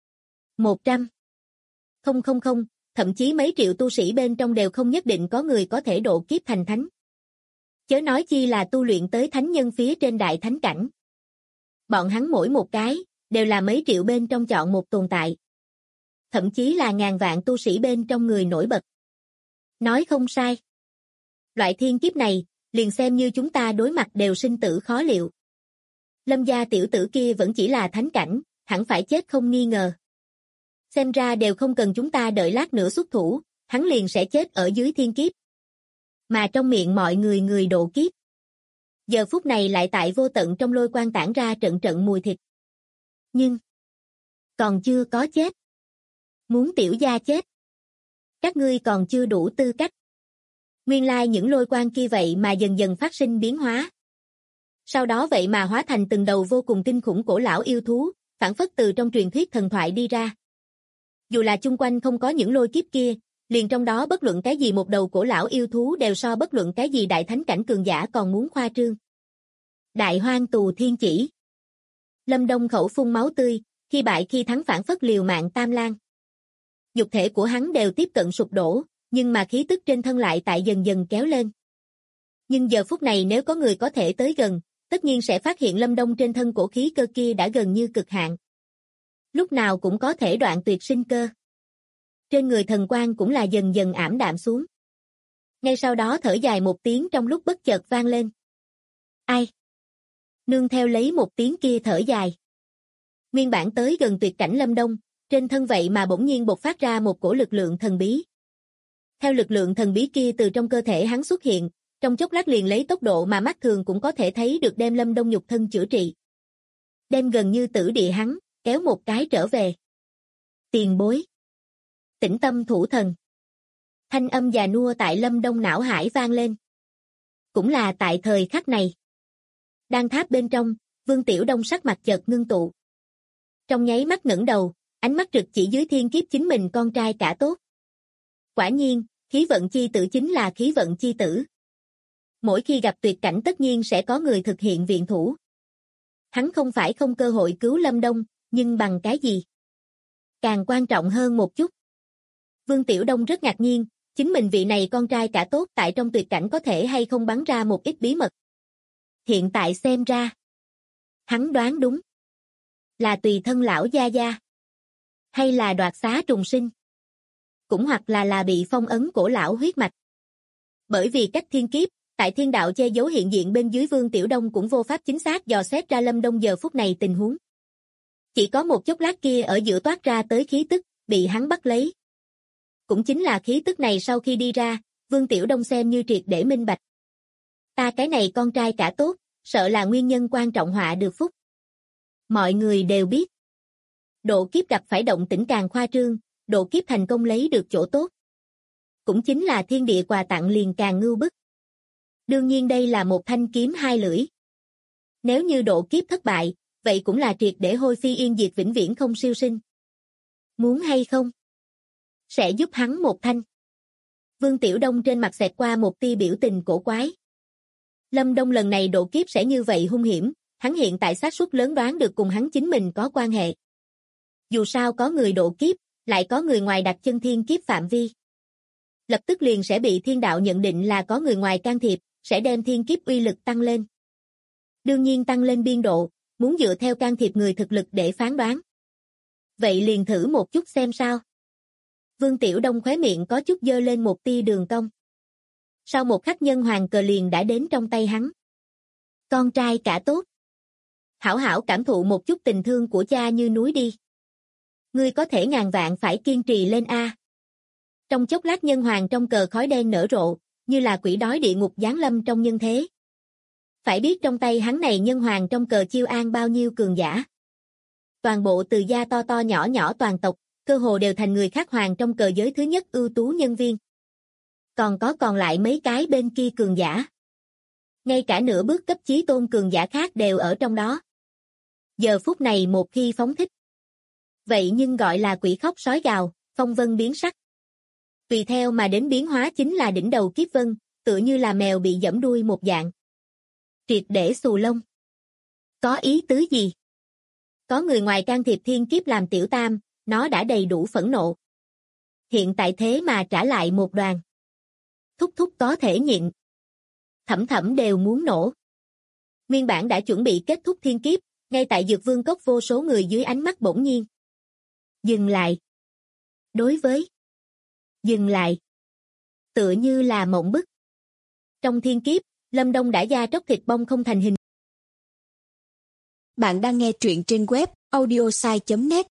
100, 000, thậm chí mấy triệu tu sĩ bên trong đều không nhất định có người có thể độ kiếp thành thánh. Chớ nói chi là tu luyện tới thánh nhân phía trên đại thánh cảnh. Bọn hắn mỗi một cái, đều là mấy triệu bên trong chọn một tồn tại. Thậm chí là ngàn vạn tu sĩ bên trong người nổi bật. Nói không sai. Loại thiên kiếp này, liền xem như chúng ta đối mặt đều sinh tử khó liệu. Lâm gia tiểu tử kia vẫn chỉ là thánh cảnh, hẳn phải chết không nghi ngờ. Xem ra đều không cần chúng ta đợi lát nữa xuất thủ, hắn liền sẽ chết ở dưới thiên kiếp. Mà trong miệng mọi người người độ kiếp. Giờ phút này lại tại vô tận trong lôi quang tản ra trận trận mùi thịt. Nhưng, còn chưa có chết. Muốn tiểu gia chết. Các ngươi còn chưa đủ tư cách. Nguyên lai những lôi quang kia vậy mà dần dần phát sinh biến hóa. Sau đó vậy mà hóa thành từng đầu vô cùng kinh khủng cổ lão yêu thú, phản phất từ trong truyền thuyết thần thoại đi ra. Dù là chung quanh không có những lôi kiếp kia, liền trong đó bất luận cái gì một đầu cổ lão yêu thú đều so bất luận cái gì đại thánh cảnh cường giả còn muốn khoa trương. Đại hoang tù thiên chỉ. Lâm Đông khẩu phun máu tươi, khi bại khi thắng phản phất liều mạng tam lang. Nhục thể của hắn đều tiếp cận sụp đổ, nhưng mà khí tức trên thân lại tại dần dần kéo lên. Nhưng giờ phút này nếu có người có thể tới gần, tất nhiên sẽ phát hiện Lâm Đông trên thân cổ khí cơ kia đã gần như cực hạn. Lúc nào cũng có thể đoạn tuyệt sinh cơ. Trên người thần quang cũng là dần dần ảm đạm xuống. Ngay sau đó thở dài một tiếng trong lúc bất chợt vang lên. Ai? Nương theo lấy một tiếng kia thở dài. Nguyên bản tới gần tuyệt cảnh Lâm Đông, trên thân vậy mà bỗng nhiên bộc phát ra một cổ lực lượng thần bí. Theo lực lượng thần bí kia từ trong cơ thể hắn xuất hiện, trong chốc lát liền lấy tốc độ mà mắt thường cũng có thể thấy được đem Lâm Đông nhục thân chữa trị. Đem gần như tử địa hắn, kéo một cái trở về. Tiền bối. Tĩnh tâm thủ thần. Thanh âm già nua tại Lâm Đông não hải vang lên. Cũng là tại thời khắc này. Đan tháp bên trong, Vương Tiểu Đông sắc mặt chợt ngưng tụ. Trong nháy mắt ngẩng đầu, ánh mắt trực chỉ dưới thiên kiếp chính mình con trai cả tốt. Quả nhiên, khí vận chi tử chính là khí vận chi tử. Mỗi khi gặp tuyệt cảnh tất nhiên sẽ có người thực hiện viện thủ. Hắn không phải không cơ hội cứu Lâm Đông, nhưng bằng cái gì? Càng quan trọng hơn một chút. Vương Tiểu Đông rất ngạc nhiên, chính mình vị này con trai cả tốt tại trong tuyệt cảnh có thể hay không bắn ra một ít bí mật. Hiện tại xem ra. Hắn đoán đúng. Là tùy thân lão gia gia. Hay là đoạt xá trùng sinh. Cũng hoặc là bị phong ấn cổ lão huyết mạch. Bởi vì cách thiên kiếp, tại thiên đạo che giấu hiện diện bên dưới Vương Tiểu Đông cũng vô pháp chính xác dò xét ra Lâm Đông giờ phút này tình huống. Chỉ có một chốc lát kia ở giữa toát ra tới khí tức, bị hắn bắt lấy. Cũng chính là khí tức này sau khi đi ra, Vương Tiểu Đông xem như triệt để minh bạch. Ta cái này con trai cả tốt, sợ là nguyên nhân quan trọng họa được phúc. Mọi người đều biết. Độ kiếp gặp phải động tĩnh càng khoa trương, độ kiếp thành công lấy được chỗ tốt. Cũng chính là thiên địa quà tặng liền càng ngưu bức. Đương nhiên đây là một thanh kiếm hai lưỡi. Nếu như độ kiếp thất bại, vậy cũng là triệt để hôi phi yên diệt vĩnh viễn không siêu sinh. Muốn hay không? Sẽ giúp hắn một thanh. Vương Tiểu Đông trên mặt xẹt qua một tia biểu tình cổ quái. Lâm Đông lần này độ kiếp sẽ như vậy hung hiểm, hắn hiện tại xác suất lớn đoán được cùng hắn chính mình có quan hệ. Dù sao có người độ kiếp, lại có người ngoài đặt chân thiên kiếp phạm vi. Lập tức liền sẽ bị thiên đạo nhận định là có người ngoài can thiệp, sẽ đem thiên kiếp uy lực tăng lên. Đương nhiên tăng lên biên độ, muốn dựa theo can thiệp người thực lực để phán đoán. Vậy liền thử một chút xem sao. Vương Tiểu Đông khóe miệng có chút dơ lên một tia đường cong. Sau một khắc nhân hoàng cờ liền đã đến trong tay hắn. Con trai cả tốt. Hảo hảo cảm thụ một chút tình thương của cha như núi đi. Ngươi có thể ngàn vạn phải kiên trì lên a. Trong chốc lát nhân hoàng trong cờ khói đen nở rộ, như là quỷ đói địa ngục giáng lâm trong nhân thế. Phải biết trong tay hắn này nhân hoàng trong cờ chiêu an bao nhiêu cường giả. Toàn bộ từ gia to to nhỏ nhỏ toàn tộc, cơ hồ đều thành người khác hoàng trong cờ giới thứ nhất ưu tú nhân viên. Còn lại mấy cái bên kia cường giả. Ngay cả nửa bước cấp chí tôn cường giả khác đều ở trong đó. Giờ phút này một khi phóng thích. Vậy nhưng gọi là quỷ khóc sói gào, phong vân biến sắc. Tùy theo mà đến biến hóa chính là đỉnh đầu kiếp vân, tựa như là mèo bị giẫm đuôi một dạng. Triệt để xù lông. Có ý tứ gì? Có người ngoài can thiệp thiên kiếp làm tiểu tam, nó đã đầy đủ phẫn nộ. Hiện tại thế mà trả lại một đoàn. Thúc thúc có thể nhịn. Thẩm thẩm đều muốn nổ. Nguyên bản đã chuẩn bị kết thúc thiên kiếp, ngay tại Dược Vương Cốc vô số người dưới ánh mắt bỗng nhiên. Dừng lại. Đối với. Dừng lại. Tựa như là mộng bức. Trong thiên kiếp, Lâm Đông đã da tróc thịt bong không thành hình. Bạn đang nghe truyện trên web audiosai.net.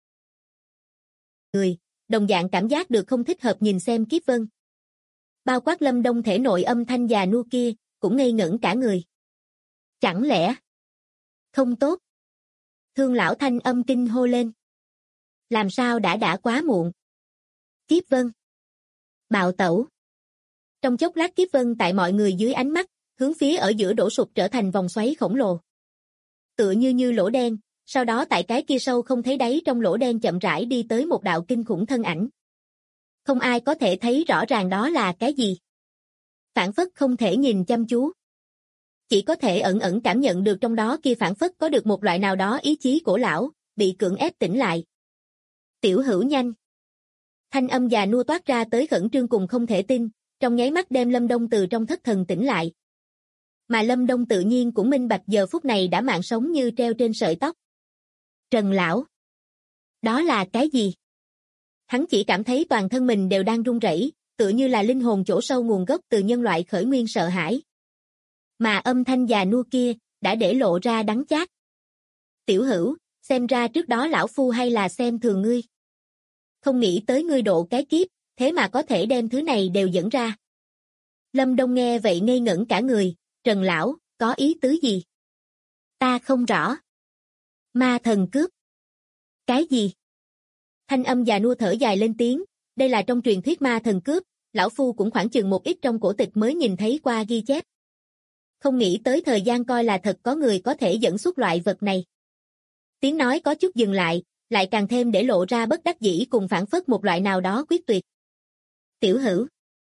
Người, đồng dạng cảm giác được không thích hợp nhìn xem kiếp vân. Bao quát Lâm Đông thể nội âm thanh già nua kia, cũng ngây ngẩn cả người. Chẳng lẽ không tốt? Thương lão thanh âm kinh hô lên. Làm sao đã quá muộn? Kiếp vân. Bạo tẩu. Trong chốc lát kiếp vân tại mọi người dưới ánh mắt, hướng phía ở giữa đổ sụp trở thành vòng xoáy khổng lồ. Tựa như lỗ đen, sau đó tại cái kia sâu không thấy đáy trong lỗ đen chậm rãi đi tới một đạo kinh khủng thân ảnh. Không ai có thể thấy rõ ràng đó là cái gì. Phản phất không thể nhìn chăm chú. Chỉ có thể ẩn ẩn cảm nhận được trong đó kia phản phất có được một loại nào đó ý chí cổ lão, bị cưỡng ép tỉnh lại. Tiểu Hữu nhanh. Thanh âm già nua toát ra tới khẩn trương cùng không thể tin, trong nháy mắt đem Lâm Đông từ trong thất thần tỉnh lại. Mà Lâm Đông tự nhiên cũng minh bạch giờ phút này đã mạng sống như treo trên sợi tóc. Trần lão. Đó là cái gì? Hắn chỉ cảm thấy toàn thân mình đều đang run rẩy, tựa như là linh hồn chỗ sâu nguồn gốc từ nhân loại khởi nguyên sợ hãi. Mà âm thanh già nua kia, đã để lộ ra đắng chát. Tiểu Hữu, xem ra trước đó lão phu hay là xem thường ngươi. Không nghĩ tới ngươi độ cái kiếp, thế mà có thể đem thứ này đều dẫn ra. Lâm Đông nghe vậy ngây ngẩn cả người, Trần lão, có ý tứ gì? Ta không rõ. Ma thần cướp. Cái gì? Thanh âm già nua thở dài lên tiếng, đây là trong truyền thuyết ma thần cướp, lão phu cũng khoảng chừng một ít trong cổ tịch mới nhìn thấy qua ghi chép. Không nghĩ tới thời gian coi là thật có người có thể dẫn xuất loại vật này. Tiếng nói có chút dừng lại càng thêm để lộ ra bất đắc dĩ cùng phản phất một loại nào đó quyết tuyệt. Tiểu Hữu.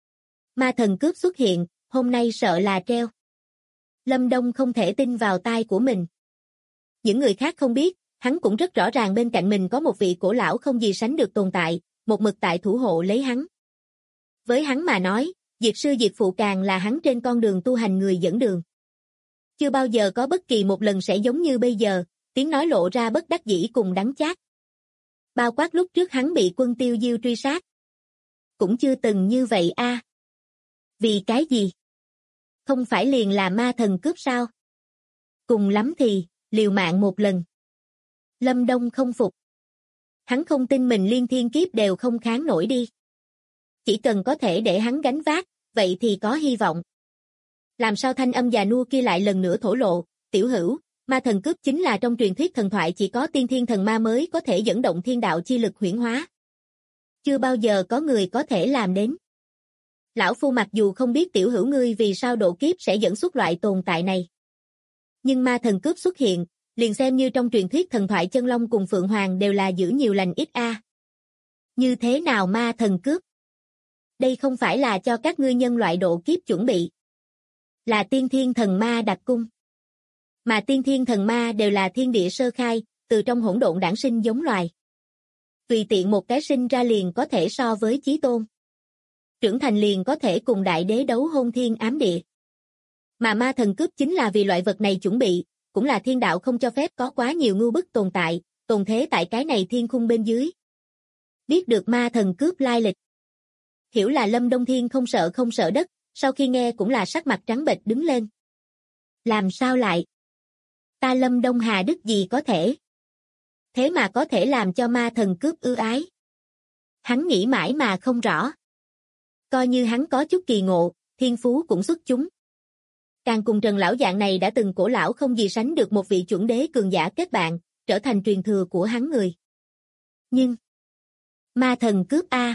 Ma thần cướp xuất hiện, hôm nay sợ là treo. Lâm Đông không thể tin vào tai của mình. Những người khác không biết, hắn cũng rất rõ ràng bên cạnh mình có một vị cổ lão không gì sánh được tồn tại, một mực tại thủ hộ lấy hắn. Với hắn mà nói, Diệp sư Diệp phụ càng là hắn trên con đường tu hành người dẫn đường. Chưa bao giờ có bất kỳ một lần sẽ giống như bây giờ, tiếng nói lộ ra bất đắc dĩ cùng đắng chát. Bao quát lúc trước hắn bị quân Tiêu Diêu truy sát. Cũng chưa từng như vậy a. Vì cái gì? Không phải liền là ma thần cướp sao? Cùng lắm thì, liều mạng một lần. Lâm Đông không phục. Hắn không tin mình liên thiên kiếp đều không kháng nổi đi. Chỉ cần có thể để hắn gánh vác, vậy thì có hy vọng. Làm sao thanh âm già nua kia lại lần nữa thổ lộ, tiểu hữu, ma thần cướp chính là trong truyền thuyết thần thoại chỉ có tiên thiên thần ma mới có thể dẫn động thiên đạo chi lực huyễn hóa. Chưa bao giờ có người có thể làm đến. Lão phu mặc dù không biết tiểu hữu ngươi vì sao độ kiếp sẽ dẫn xuất loại tồn tại này. Nhưng ma thần cướp xuất hiện, liền xem như trong truyền thuyết thần thoại chân long cùng Phượng Hoàng đều là giữ nhiều lành ít a. Như thế nào ma thần cướp? Đây không phải là cho các ngươi nhân loại độ kiếp chuẩn bị. Là tiên thiên thần ma đặc cung. Mà tiên thiên thần ma đều là thiên địa sơ khai, từ trong hỗn độn đản sinh giống loài. Tùy tiện một cái sinh ra liền có thể so với chí tôn. Trưởng thành liền có thể cùng đại đế đấu hôn thiên ám địa. Mà ma thần cướp chính là vì loại vật này chuẩn bị, cũng là thiên đạo không cho phép có quá nhiều ngu bức tồn tại, tồn thế tại cái này thiên khung bên dưới. Biết được ma thần cướp lai lịch. Hiểu là Lâm Đông Thiên không sợ đất, sau khi nghe cũng là sắc mặt trắng bệch đứng lên. Làm sao lại? Ta Lâm Đông Hà đức gì có thể? Thế mà có thể làm cho ma thần cướp ưu ái. Hắn nghĩ mãi mà không rõ. Coi như hắn có chút kỳ ngộ, thiên phú cũng xuất chúng. Càng cùng Trần lão dạng này đã từng cổ lão không gì sánh được một vị chuẩn đế cường giả kết bạn, trở thành truyền thừa của hắn người. Nhưng ma thần cướp a.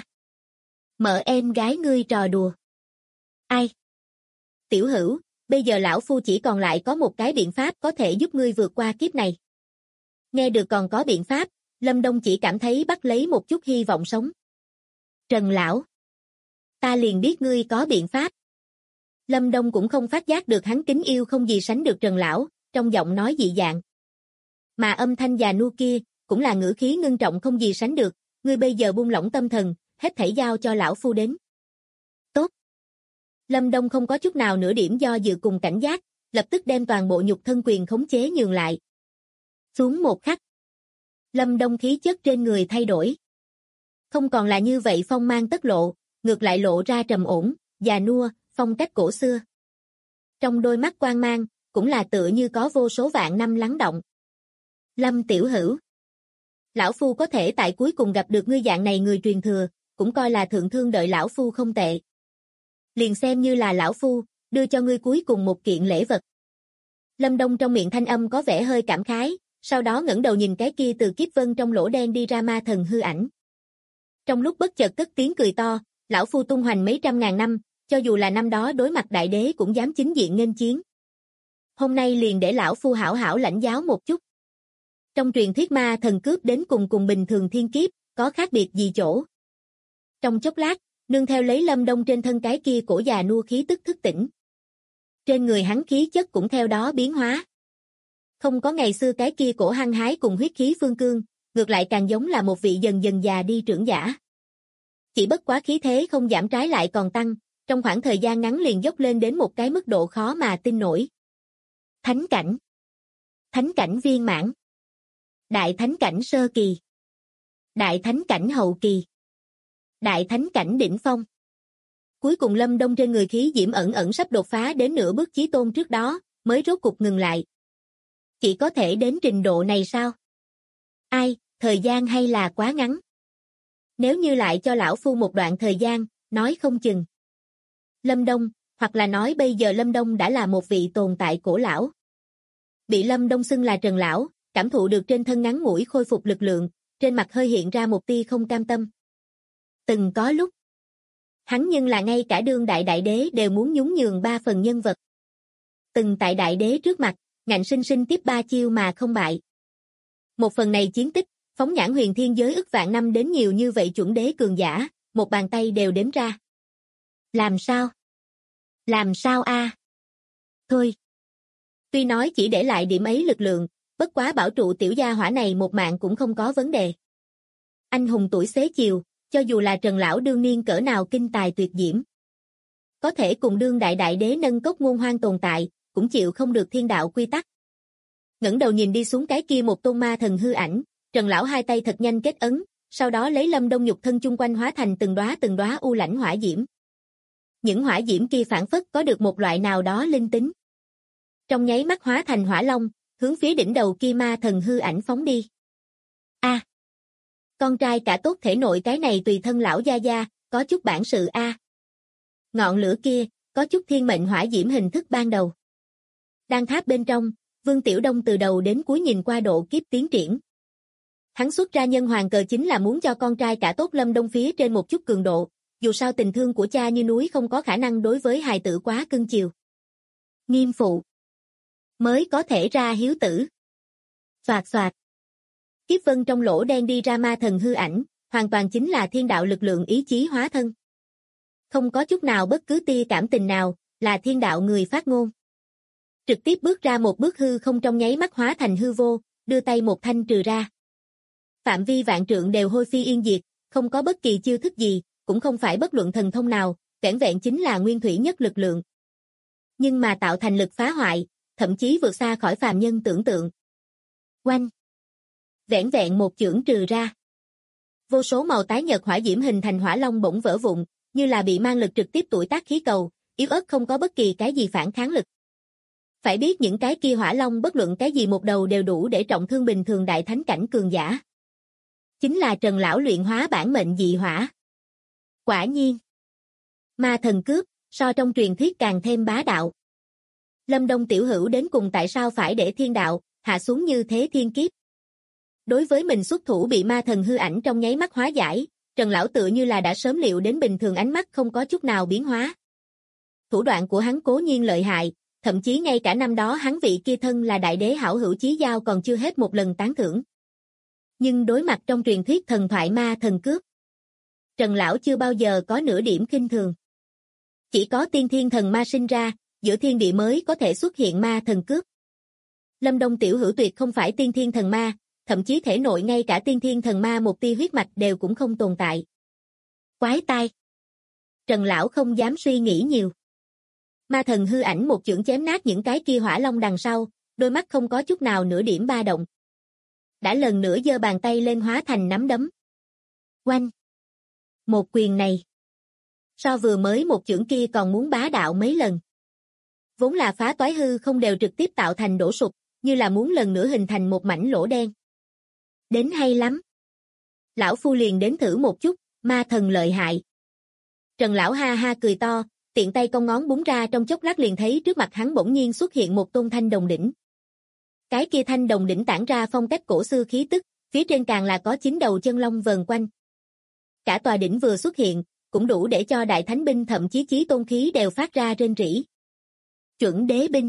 Mợ em gái ngươi trò đùa. Ai? Tiểu hữu, bây giờ lão phu chỉ còn lại có một cái biện pháp có thể giúp ngươi vượt qua kiếp này. Nghe được còn có biện pháp, Lâm Đông chỉ cảm thấy bắt lấy một chút hy vọng sống. Trần lão, ta liền biết ngươi có biện pháp. Lâm Đông cũng không phát giác được hắn kính yêu không gì sánh được Trần lão, trong giọng nói dị dạng. Mà âm thanh già nua kia, cũng là ngữ khí ngưng trọng không gì sánh được, ngươi bây giờ buông lỏng tâm thần, hết thảy giao cho lão phu đến. Tốt. Lâm Đông không có chút nào nửa điểm do dự cùng cảnh giác, lập tức đem toàn bộ nhục thân quyền khống chế nhường lại. Xuống một khắc. Lâm Đông khí chất trên người thay đổi. Không còn là như vậy phong mang tất lộ, ngược lại lộ ra trầm ổn, già nua, phong cách cổ xưa. Trong đôi mắt quang mang, cũng là tựa như có vô số vạn năm lắng động. Lâm tiểu hữu. Lão phu có thể tại cuối cùng gặp được ngươi dạng này người truyền thừa, cũng coi là thượng thương đợi lão phu không tệ. Liền xem như là lão phu, đưa cho ngươi cuối cùng một kiện lễ vật. Lâm Đông trong miệng thanh âm có vẻ hơi cảm khái, sau đó ngẩng đầu nhìn cái kia từ kiếp vân trong lỗ đen đi ra ma thần hư ảnh. Trong lúc bất chợt cất tiếng cười to, lão phu tung hoành mấy trăm ngàn năm, cho dù là năm đó đối mặt đại đế cũng dám chính diện nghênh chiến. Hôm nay liền để lão phu hảo hảo lãnh giáo một chút. Trong truyền thuyết ma thần cướp đến cùng bình thường thiên kiếp, có khác biệt gì chỗ. Trong chốc lát, nương theo lấy Lâm Đông trên thân cái kia cổ già nua khí tức thức tỉnh. Trên người hắn khí chất cũng theo đó biến hóa. Không có ngày xưa cái kia cổ hăng hái cùng huyết khí phương cương, ngược lại càng giống là một vị dần dần già đi trưởng giả. Chỉ bất quá khí thế không giảm trái lại còn tăng, trong khoảng thời gian ngắn liền dốc lên đến một cái mức độ khó mà tin nổi. Thánh cảnh. Thánh cảnh viên mãn. Đại thánh cảnh sơ kỳ. Đại thánh cảnh hậu kỳ. Đại thánh cảnh đỉnh phong. Cuối cùng Lâm Đông trên người khí diễm ẩn sắp đột phá đến nửa bước chí tôn trước đó, mới rốt cục ngừng lại. Chỉ có thể đến trình độ này sao? Ai, thời gian hay là quá ngắn? Nếu như lại cho lão phu một đoạn thời gian, nói không chừng. Lâm Đông, hoặc là nói bây giờ Lâm Đông đã là một vị tồn tại cổ lão. Bị Lâm Đông xưng là Trần lão, cảm thụ được trên thân ngắn ngủi khôi phục lực lượng, trên mặt hơi hiện ra một tia không cam tâm. Từng có lúc, hắn nhưng là ngay cả đương đại đế đều muốn nhún nhường 3 phần nhân vật. Từng tại đại đế trước mặt, ngạnh sinh sinh tiếp 3 chiêu mà không bại. Một phần này chiến tích, phóng nhãn huyền thiên giới ức vạn năm đến nhiều như vậy chuẩn đế cường giả, một bàn tay đều đếm ra. Làm sao? Làm sao a? Thôi. Tuy nói chỉ để lại điểm ấy lực lượng, bất quá bảo trụ tiểu gia hỏa này một mạng cũng không có vấn đề. Anh hùng tuổi xế chiều, cho dù là Trần lão đương niên cỡ nào kinh tài tuyệt diễm, có thể cùng đương đại đế nâng cốc ngôn hoang tồn tại, cũng chịu không được thiên đạo quy tắc. Ngẩng đầu nhìn đi xuống cái kia một tôn ma thần hư ảnh, Trần lão hai tay thật nhanh kết ấn, sau đó lấy Lâm Đông nhục thân chung quanh hóa thành từng đóa u lãnh hỏa diễm. Những hỏa diễm kia phản phất có được một loại nào đó linh tính. Trong nháy mắt hóa thành hỏa long, hướng phía đỉnh đầu kia ma thần hư ảnh phóng đi. A, con trai cả tốt thể nội cái này tùy thân lão gia gia, có chút bản sự a. Ngọn lửa kia, có chút thiên mệnh hỏa diễm hình thức ban đầu. Đan tháp bên trong, Vương Tiểu Đông từ đầu đến cuối nhìn qua độ kiếp tiến triển. Hắn xuất ra nhân hoàng cờ chính là muốn cho con trai cả tốt Lâm Đông phía trên một chút cường độ, dù sao tình thương của cha như núi không có khả năng đối với hài tử quá cưng chiều. Nghiêm phụ mới có thể ra hiếu tử. Xoạt xoạt. Kiếp vân trong lỗ đen đi ra ma thần hư ảnh, hoàn toàn chính là thiên đạo lực lượng ý chí hóa thân. Không có chút nào bất cứ tia cảm tình nào, là thiên đạo người phát ngôn. Trực tiếp bước ra một bước hư không trong nháy mắt hóa thành hư vô, đưa tay một thanh trừ ra. Phạm vi vạn trượng đều hôi phi yên diệt, không có bất kỳ chiêu thức gì, cũng không phải bất luận thần thông nào, vẻn vẹn chính là nguyên thủy nhất lực lượng. Nhưng mà tạo thành lực phá hoại, thậm chí vượt xa khỏi phàm nhân tưởng tượng. Oanh! Vẻn vẹn một chưởng trừ ra. Vô số màu tái nhật hỏa diễm hình thành hỏa long bỗng vỡ vụn, như là bị mang lực trực tiếp tuổi tác khí cầu, yếu ớt không có bất kỳ cái gì phản kháng lực. Phải biết những cái kia hỏa long bất luận cái gì một đầu đều đủ để trọng thương bình thường đại thánh cảnh cường giả. Chính là Trần lão luyện hóa bản mệnh dị hỏa. Quả nhiên, ma thần cướp, so trong truyền thuyết càng thêm bá đạo. Lâm Đông tiểu hữu đến cùng tại sao phải để thiên đạo hạ xuống như thế thiên kiếp? Đối với mình xuất thủ bị ma thần hư ảnh trong nháy mắt hóa giải, Trần lão tựa như là đã sớm liệu đến bình thường ánh mắt không có chút nào biến hóa. Thủ đoạn của hắn cố nhiên lợi hại, thậm chí ngay cả năm đó hắn vị kia thân là đại đế hảo hữu chí giao còn chưa hết một lần tán thưởng. Nhưng đối mặt trong truyền thuyết thần thoại ma thần cướp, Trần lão chưa bao giờ có nửa điểm khinh thường. Chỉ có tiên thiên thần ma sinh ra, giữa thiên địa mới có thể xuất hiện ma thần cướp. Lâm Đông tiểu hữu tuyệt không phải tiên thiên thần ma, thậm chí thể nội ngay cả tiên thiên thần ma một tia huyết mạch đều cũng không tồn tại. Quái tai. Trần lão không dám suy nghĩ nhiều. Ma thần hư ảnh một chưởng chém nát những cái kia hỏa long đằng sau, đôi mắt không có chút nào nửa điểm ba động. Đã lần nữa giơ bàn tay lên hóa thành nắm đấm. Oanh. Một quyền này. So vừa mới một chưởng kia còn muốn bá đạo mấy lần. Vốn là phá toái hư không đều trực tiếp tạo thành đổ sụp, như là muốn lần nữa hình thành một mảnh lỗ đen. Đến hay lắm. Lão phu liền đến thử một chút, ma thần lợi hại. Trần lão ha ha cười to, tiện tay cong ngón búng ra trong chốc lát liền thấy trước mặt hắn bỗng nhiên xuất hiện một tôn thanh đồng đỉnh. Cái kia thanh đồng đỉnh tản ra phong cách cổ xưa khí tức, phía trên càng là có 9 đầu chân long vờn quanh. Cả tòa đỉnh vừa xuất hiện, cũng đủ để cho đại thánh binh thậm chí chí tôn khí đều phát ra rên rỉ. Chuẩn đế binh.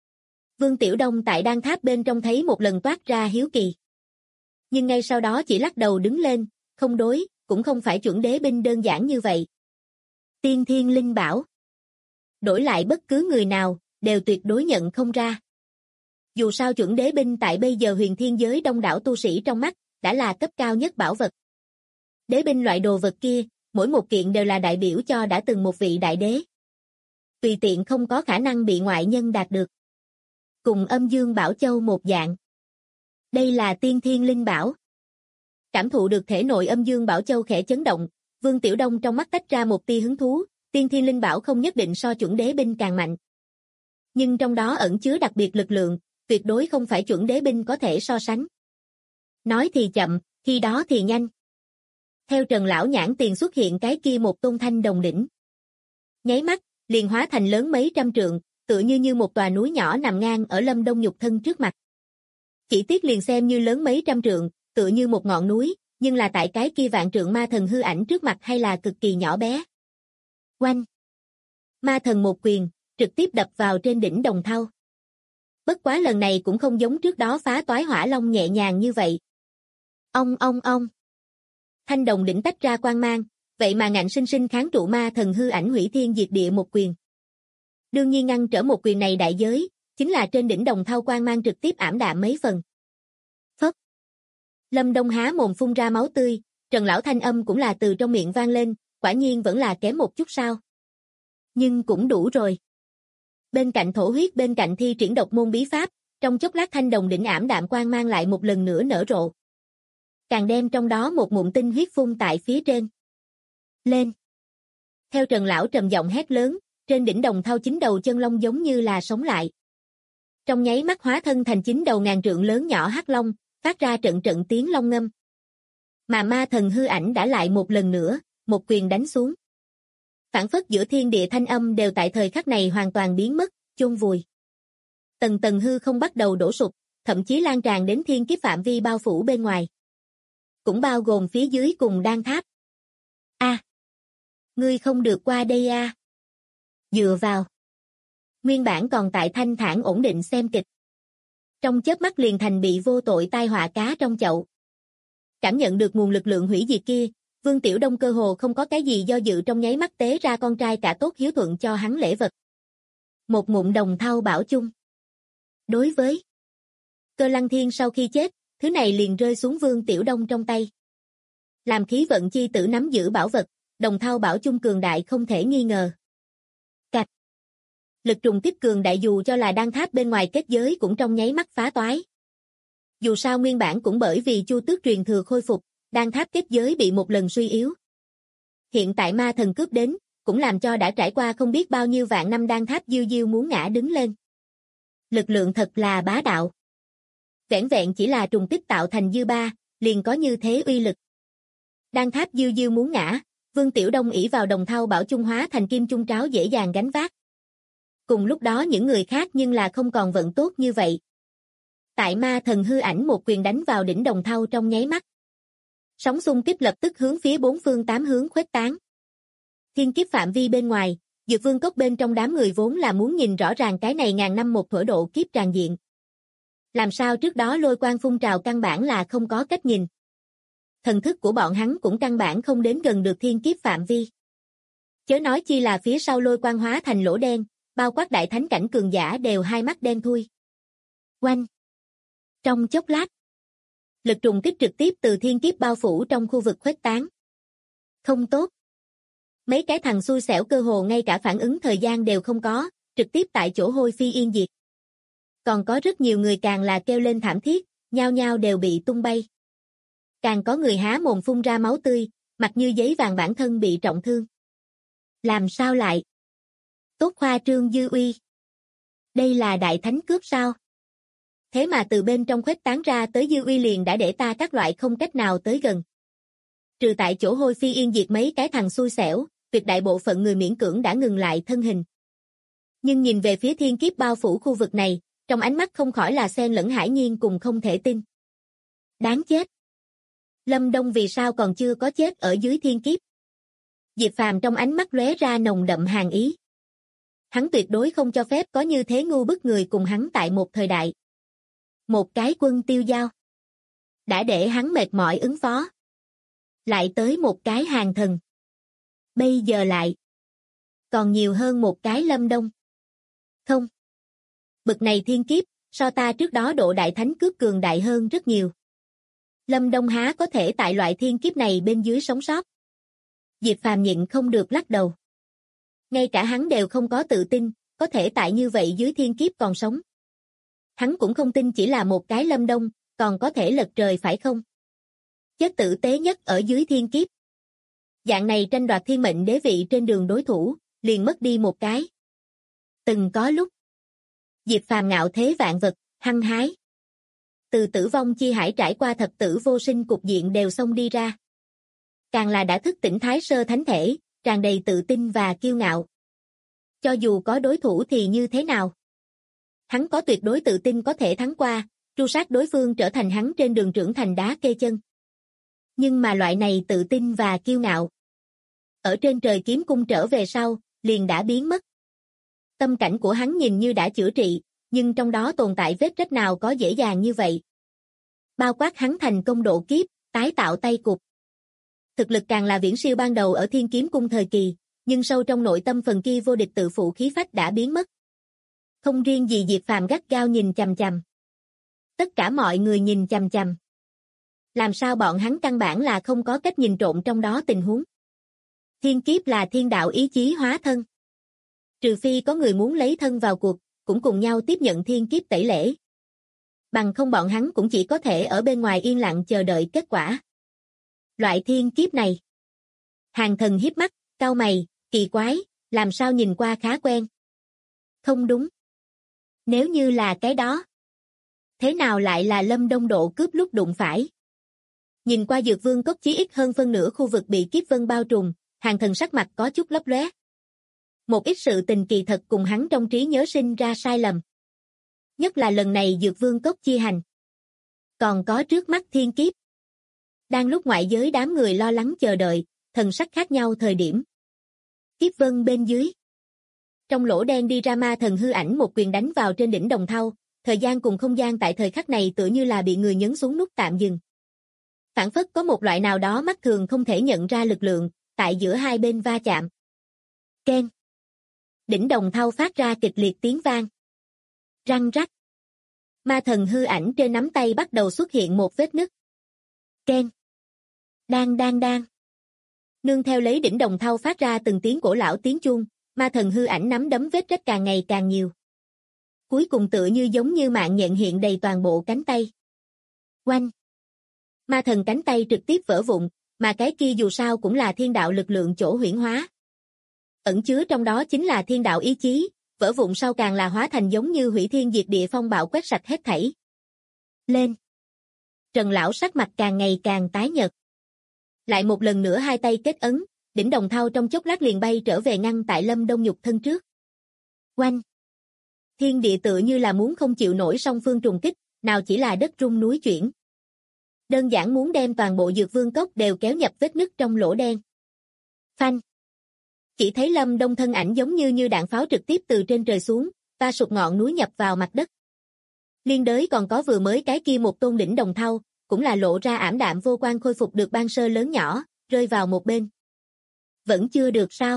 Vương Tiểu Đông tại đan tháp bên trong thấy một lần toát ra hiếu kỳ. Nhưng ngay sau đó chỉ lắc đầu đứng lên, không đối, cũng không phải chuẩn đế binh đơn giản như vậy. Tiên thiên linh bảo. Đổi lại bất cứ người nào, đều tuyệt đối nhận không ra. Dù sao chuẩn đế binh tại bây giờ huyền thiên giới đông đảo tu sĩ trong mắt, đã là cấp cao nhất bảo vật. Đế binh loại đồ vật kia, mỗi một kiện đều là đại biểu cho đã từng một vị đại đế. Tùy tiện không có khả năng bị ngoại nhân đạt được. Cùng âm dương bảo châu một dạng. Đây là tiên thiên linh bảo. Cảm thụ được thể nội âm dương bảo châu khẽ chấn động, Vương Tiểu Đông trong mắt tách ra một tia hứng thú, tiên thiên linh bảo không nhất định so chuẩn đế binh càng mạnh. Nhưng trong đó ẩn chứa đặc biệt lực lượng, tuyệt đối không phải chuẩn đế binh có thể so sánh. Nói thì chậm, khi đó thì nhanh. Theo Trần lão nhãn tiền xuất hiện cái kia một tôn thanh đồng đỉnh. Nháy mắt, liền hóa thành lớn mấy trăm trượng, tựa như một tòa núi nhỏ nằm ngang ở Lâm Đông nhục thân trước mặt. Chỉ tiếc liền xem như lớn mấy trăm trượng, tựa như một ngọn núi, nhưng là tại cái kia vạn trượng ma thần hư ảnh trước mặt hay là cực kỳ nhỏ bé. Oanh! Ma thần một quyền, trực tiếp đập vào trên đỉnh đồng thau. Bất quá lần này cũng không giống trước đó phá toái hỏa long nhẹ nhàng như vậy. Ong ong ong! Thanh đồng đỉnh tách ra quang mang, vậy mà ngạnh sinh sinh kháng trụ ma thần hư ảnh hủy thiên diệt địa một quyền. Đương nhiên ngăn trở một quyền này đại giới, chính là trên đỉnh đồng thau quang mang trực tiếp ảm đạm mấy phần. Phất! Lâm Đông há mồm phun ra máu tươi, Trần lão thanh âm cũng là từ trong miệng vang lên, quả nhiên vẫn là kém một chút sao. Nhưng cũng đủ rồi. Bên cạnh thổ huyết bên cạnh thi triển độc môn bí pháp, trong chốc lát thanh đồng đỉnh ảm đạm quang mang lại một lần nữa nở rộ. Càng đem trong đó một ngụm tinh huyết phun tại phía trên. Lên! Theo Trần lão trầm giọng hét lớn, trên đỉnh đồng thau 9 đầu chân long giống như là sống lại. Trong nháy mắt hóa thân thành 9 đầu ngàn trượng lớn nhỏ hắc long, phát ra trận trận tiếng long ngâm. Mà ma thần hư ảnh đã lại một lần nữa, một quyền đánh xuống. Phảng phất giữa thiên địa thanh âm đều tại thời khắc này hoàn toàn biến mất, chôn vùi. Tầng tầng hư không bắt đầu đổ sụp, thậm chí lan tràn đến thiên kiếp phạm vi bao phủ bên ngoài. Cũng bao gồm phía dưới cùng đan tháp. Ngươi không được qua đây a. Dựa vào. Nguyên bản còn tại thanh thản ổn định xem kịch. Trong chớp mắt liền thành bị vô tội tai họa cá trong chậu. Cảm nhận được nguồn lực lượng hủy diệt kia, Vương Tiểu Đông cơ hồ không có cái gì do dự trong nháy mắt tế ra con trai cả tốt hiếu thuận cho hắn lễ vật. Một ngụm đồng thau bảo chung. Đối với Cơ Lăng Thiên sau khi chết, thứ này liền rơi xuống Vương Tiểu Đông trong tay. Làm khí vận chi tử nắm giữ bảo vật, đồng thau bảo chung cường đại không thể nghi ngờ. Cạch. Lực trùng kích cường đại dù cho là đan tháp bên ngoài kết giới cũng trong nháy mắt phá toái. Dù sao nguyên bản cũng bởi vì Chu Tước truyền thừa khôi phục, đan tháp kết giới bị một lần suy yếu. Hiện tại ma thần cướp đến, cũng làm cho đã trải qua không biết bao nhiêu vạn năm đan tháp diêu diêu muốn ngã đứng lên. Lực lượng thật là bá đạo. Vẻn vẹn chỉ là trùng kích tạo thành dư ba, liền có như thế uy lực. Đan tháp diêu diêu muốn ngã, Vương Tiểu Đông ỷ vào đồng thau bảo chung hóa thành kim chung tráo dễ dàng gánh vác. Cùng lúc đó những người khác nhưng là không còn vận tốt như vậy. Tại ma thần hư ảnh một quyền đánh vào đỉnh đồng thau trong nháy mắt. Sóng xung kích lập tức hướng phía bốn phương tám hướng khuếch tán. Thiên kiếp phạm vi bên ngoài, Dược Vương cốc bên trong đám người vốn là muốn nhìn rõ ràng cái này ngàn năm một thổ độ kiếp tràn diện. Làm sao trước đó lôi quang phun trào căn bản là không có cách nhìn. Thần thức của bọn hắn cũng căn bản không đến gần được thiên kiếp phạm vi. Chớ nói chi là phía sau lôi quang hóa thành lỗ đen, bao quát đại thánh cảnh cường giả đều hai mắt đen thui. Oanh! Trong chốc lát, lực trùng kích trực tiếp từ thiên kiếp bao phủ trong khu vực khuếch tán. Không tốt. Mấy cái thằng xui xẻo cơ hồ ngay cả phản ứng thời gian đều không có, trực tiếp tại chỗ hôi phi yên diệt. Còn có rất nhiều người càng là kêu lên thảm thiết, nhao nhao đều bị tung bay. Càng có người há mồm phun ra máu tươi, mặt như giấy vàng bản thân bị trọng thương. Làm sao lại? Tốt khoa trương dư uy. Đây là đại thánh cướp sao? Thế mà từ bên trong khuếch tán ra tới dư uy liền đã để ta các loại không cách nào tới gần. Trừ tại chỗ hôi phi yên diệt mấy cái thằng xui xẻo, tuyệt đại bộ phận người miễn cưỡng đã ngừng lại thân hình. Nhưng nhìn về phía thiên kiếp bao phủ khu vực này, trong ánh mắt không khỏi là xen lẫn hãi nhiên cùng không thể tin. Đáng chết! Lâm Đông vì sao còn chưa có chết ở dưới thiên kiếp? Diệp Phàm trong ánh mắt lóe ra nồng đậm hàn ý. Hắn tuyệt đối không cho phép có như thế ngu bức người cùng hắn tại một thời đại. Một cái quân tiêu giao. Đã để hắn mệt mỏi ứng phó. Lại tới một cái hàng thần. Bây giờ lại. Còn nhiều hơn một cái Lâm Đông. Không. Bực này thiên kiếp, so ta trước đó độ đại thánh cướp cường đại hơn rất nhiều. Lâm Đông há có thể tại loại thiên kiếp này bên dưới sống sót. Diệp Phàm nhịn không được lắc đầu. Ngay cả hắn đều không có tự tin, có thể tại như vậy dưới thiên kiếp còn sống. Hắn cũng không tin chỉ là một cái Lâm Đông, còn có thể lật trời phải không? Chết tử tế nhất ở dưới thiên kiếp. Dạng này tranh đoạt thiên mệnh đế vị trên đường đối thủ, liền mất đi một cái. Từng có lúc, Diệp Phàm ngạo thế vạn vật, hăng hái. Từ tử vong chi hải trải qua thập tử vô sinh cục diện đều xông đi ra. Càng là đã thức tỉnh thái sơ thánh thể, tràn đầy tự tin và kiêu ngạo. Cho dù có đối thủ thì như thế nào? Hắn có tuyệt đối tự tin có thể thắng qua, tru sát đối phương trở thành hắn trên đường trưởng thành đá kê chân. Nhưng mà loại này tự tin và kiêu ngạo, ở trên trời kiếm cung trở về sau, liền đã biến mất. Tâm cảnh của hắn nhìn như đã chữa trị, nhưng trong đó tồn tại vết rách nào có dễ dàng như vậy. Bao quát hắn thành công độ kiếp, tái tạo tay cục. Thực lực càng là viễn siêu ban đầu ở Thiên Kiếm Cung thời kỳ, nhưng sâu trong nội tâm phần kia vô địch tự phụ khí phách đã biến mất. Không riêng gì Diệp Phàm gắt gao nhìn chằm chằm. Tất cả mọi người nhìn chằm chằm. Làm sao bọn hắn căn bản là không có cách nhìn trộn trong đó tình huống. Thiên kiếp là thiên đạo ý chí hóa thân. Trừ phi có người muốn lấy thân vào cuộc, cũng cùng nhau tiếp nhận thiên kiếp tẩy lễ. Bằng không bọn hắn cũng chỉ có thể ở bên ngoài yên lặng chờ đợi kết quả. Loại thiên kiếp này. Hàng thần hiếp mắt, cau mày, kỳ quái, làm sao nhìn qua khá quen. Không đúng. Nếu như là cái đó. Thế nào lại là Lâm Đông độ cướp lúc đụng phải? Nhìn qua Dược Vương cốc chí ít hơn phân nửa khu vực bị kiếp vân bao trùm, Hàn Thần sắc mặt có chút lấp lóe. Một ít sự tình kỳ thật cùng hắn trong trí nhớ sinh ra sai lầm. Nhất là lần này Dược Vương cốc chi hành. Còn có trước mắt thiên kiếp. Đang lúc ngoại giới đám người lo lắng chờ đợi, thần sắc khác nhau thời điểm. Kiếp vân bên dưới. Trong lỗ đen đi ra ma thần hư ảnh một quyền đánh vào trên đỉnh đồng thau, thời gian cùng không gian tại thời khắc này tựa như là bị người nhấn xuống nút tạm dừng. Phản phất có một loại nào đó mắt thường không thể nhận ra lực lượng, tại giữa hai bên va chạm. Keng. Đỉnh đồng thau phát ra kịch liệt tiếng vang. Răng rắc. Ma thần hư ảnh trên nắm tay bắt đầu xuất hiện một vết nứt. Keng. Đang. Nương theo lấy đỉnh đồng thau phát ra từng tiếng cổ lão tiếng chuông, ma thần hư ảnh nắm đấm vết rách càng ngày càng nhiều. Cuối cùng tựa như giống như mạng nhện hiện đầy toàn bộ cánh tay. Oanh. Ma thần cánh tay trực tiếp vỡ vụn, mà cái kia dù sao cũng là thiên đạo lực lượng chỗ huyễn hóa. Ẩn chứa trong đó chính là thiên đạo ý chí, vỡ vụn sau càng là hóa thành giống như hủy thiên diệt địa phong bạo quét sạch hết thảy. Lên. Trần lão sắc mặt càng ngày càng tái nhợt. Lại một lần nữa hai tay kết ấn, đỉnh đồng thau trong chốc lát liền bay trở về ngăn tại Lâm Đông nhục thân trước. Oanh. Thiên địa tựa như là muốn không chịu nổi song phương trùng kích, nào chỉ là đất rung núi chuyển. Đơn giản muốn đem toàn bộ Dược Vương cốc đều kéo nhập vết nứt trong lỗ đen. Phanh. Chỉ thấy Lâm Đông thân ảnh giống như đạn pháo trực tiếp từ trên trời xuống, va sụp ngọn núi nhập vào mặt đất. Liên đới còn có vừa mới cái kia một tôn đỉnh đồng thau, cũng là lộ ra ảm đạm vô quan khôi phục được ban sơ lớn nhỏ, rơi vào một bên. Vẫn chưa được sao?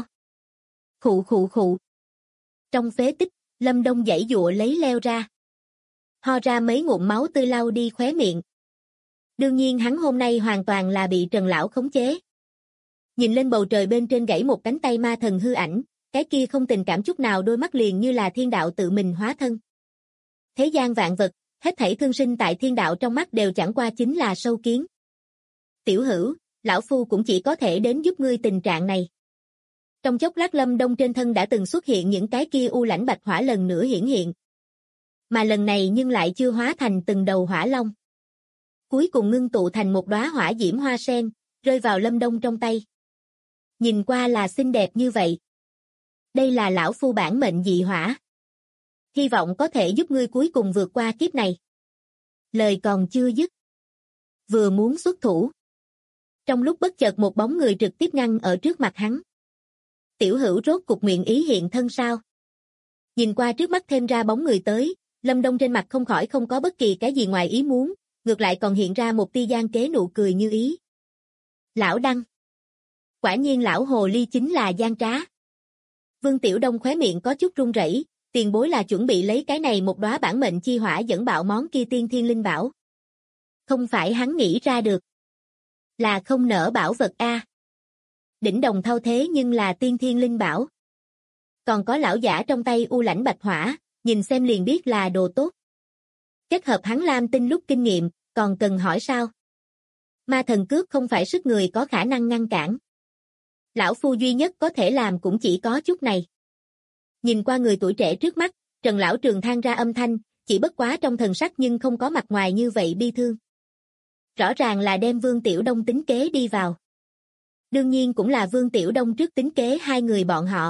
Khụ. Trong phế tích, Lâm Đông giãy giụa lấy leo ra. Ho ra mấy ngụm máu tươi lau đi khóe miệng. Đương nhiên hắn hôm nay hoàn toàn là bị Trần lão khống chế. Nhìn lên bầu trời bên trên gãy một cánh tay ma thần hư ảnh, cái kia không tình cảm chút nào đôi mắt liền như là thiên đạo tự mình hóa thân. Thế gian vạn vật, hết thảy thương sinh tại thiên đạo trong mắt đều chẳng qua chính là sâu kiến. Tiểu Hữu, lão phu cũng chỉ có thể đến giúp ngươi tình trạng này. Trong chốc lát Lâm Đông trên thân đã từng xuất hiện những cái kia u lãnh bạch hỏa lần nữa hiển hiện. Mà lần này nhưng lại chưa hóa thành từng đầu hỏa long. Cuối cùng ngưng tụ thành một đóa hỏa diễm hoa sen, rơi vào Lâm Đông trong tay. Nhìn qua là xinh đẹp như vậy. Đây là lão phu bản mệnh dị hỏa. Hy vọng có thể giúp ngươi cuối cùng vượt qua kiếp này. Lời còn chưa dứt. Vừa muốn xuất thủ. Trong lúc bất chợt một bóng người trực tiếp ngăn ở trước mặt hắn. Tiểu Hữu rốt cục nguyện ý hiện thân sao? Nhìn qua trước mắt thêm ra bóng người tới, Lâm Đông trên mặt không khỏi không có bất kỳ cái gì ngoài ý muốn, ngược lại còn hiện ra một tia gian kế nụ cười như ý. Lão Đăng. Quả nhiên lão hồ ly chính là gian trá. Vương Tiểu Đông khóe miệng có chút run rẩy, tiền bối là chuẩn bị lấy cái này một đóa bản mệnh chi hỏa dẫn bạo món kia tiên thiên linh bảo. Không phải hắn nghĩ ra được. Là không nỡ bảo vật a. Đỉnh đồng thau thế nhưng là tiên thiên linh bảo. Còn có lão giả trong tay u lãnh bạch hỏa, nhìn xem liền biết là đồ tốt. Kết hợp hắn lam tinh lúc kinh nghiệm, còn cần hỏi sao? Ma thần cướp không phải sức người có khả năng ngăn cản. Lão phu duy nhất có thể làm cũng chỉ có chút này. Nhìn qua người tuổi trẻ trước mắt, Trần lão trường than ra âm thanh, chỉ bất quá trong thần sắc nhưng không có mặt ngoài như vậy bi thương. Rõ ràng là đem Vương Tiểu Đông tính kế đi vào. Đương nhiên cũng là Vương Tiểu Đông trước tính kế hai người bọn họ.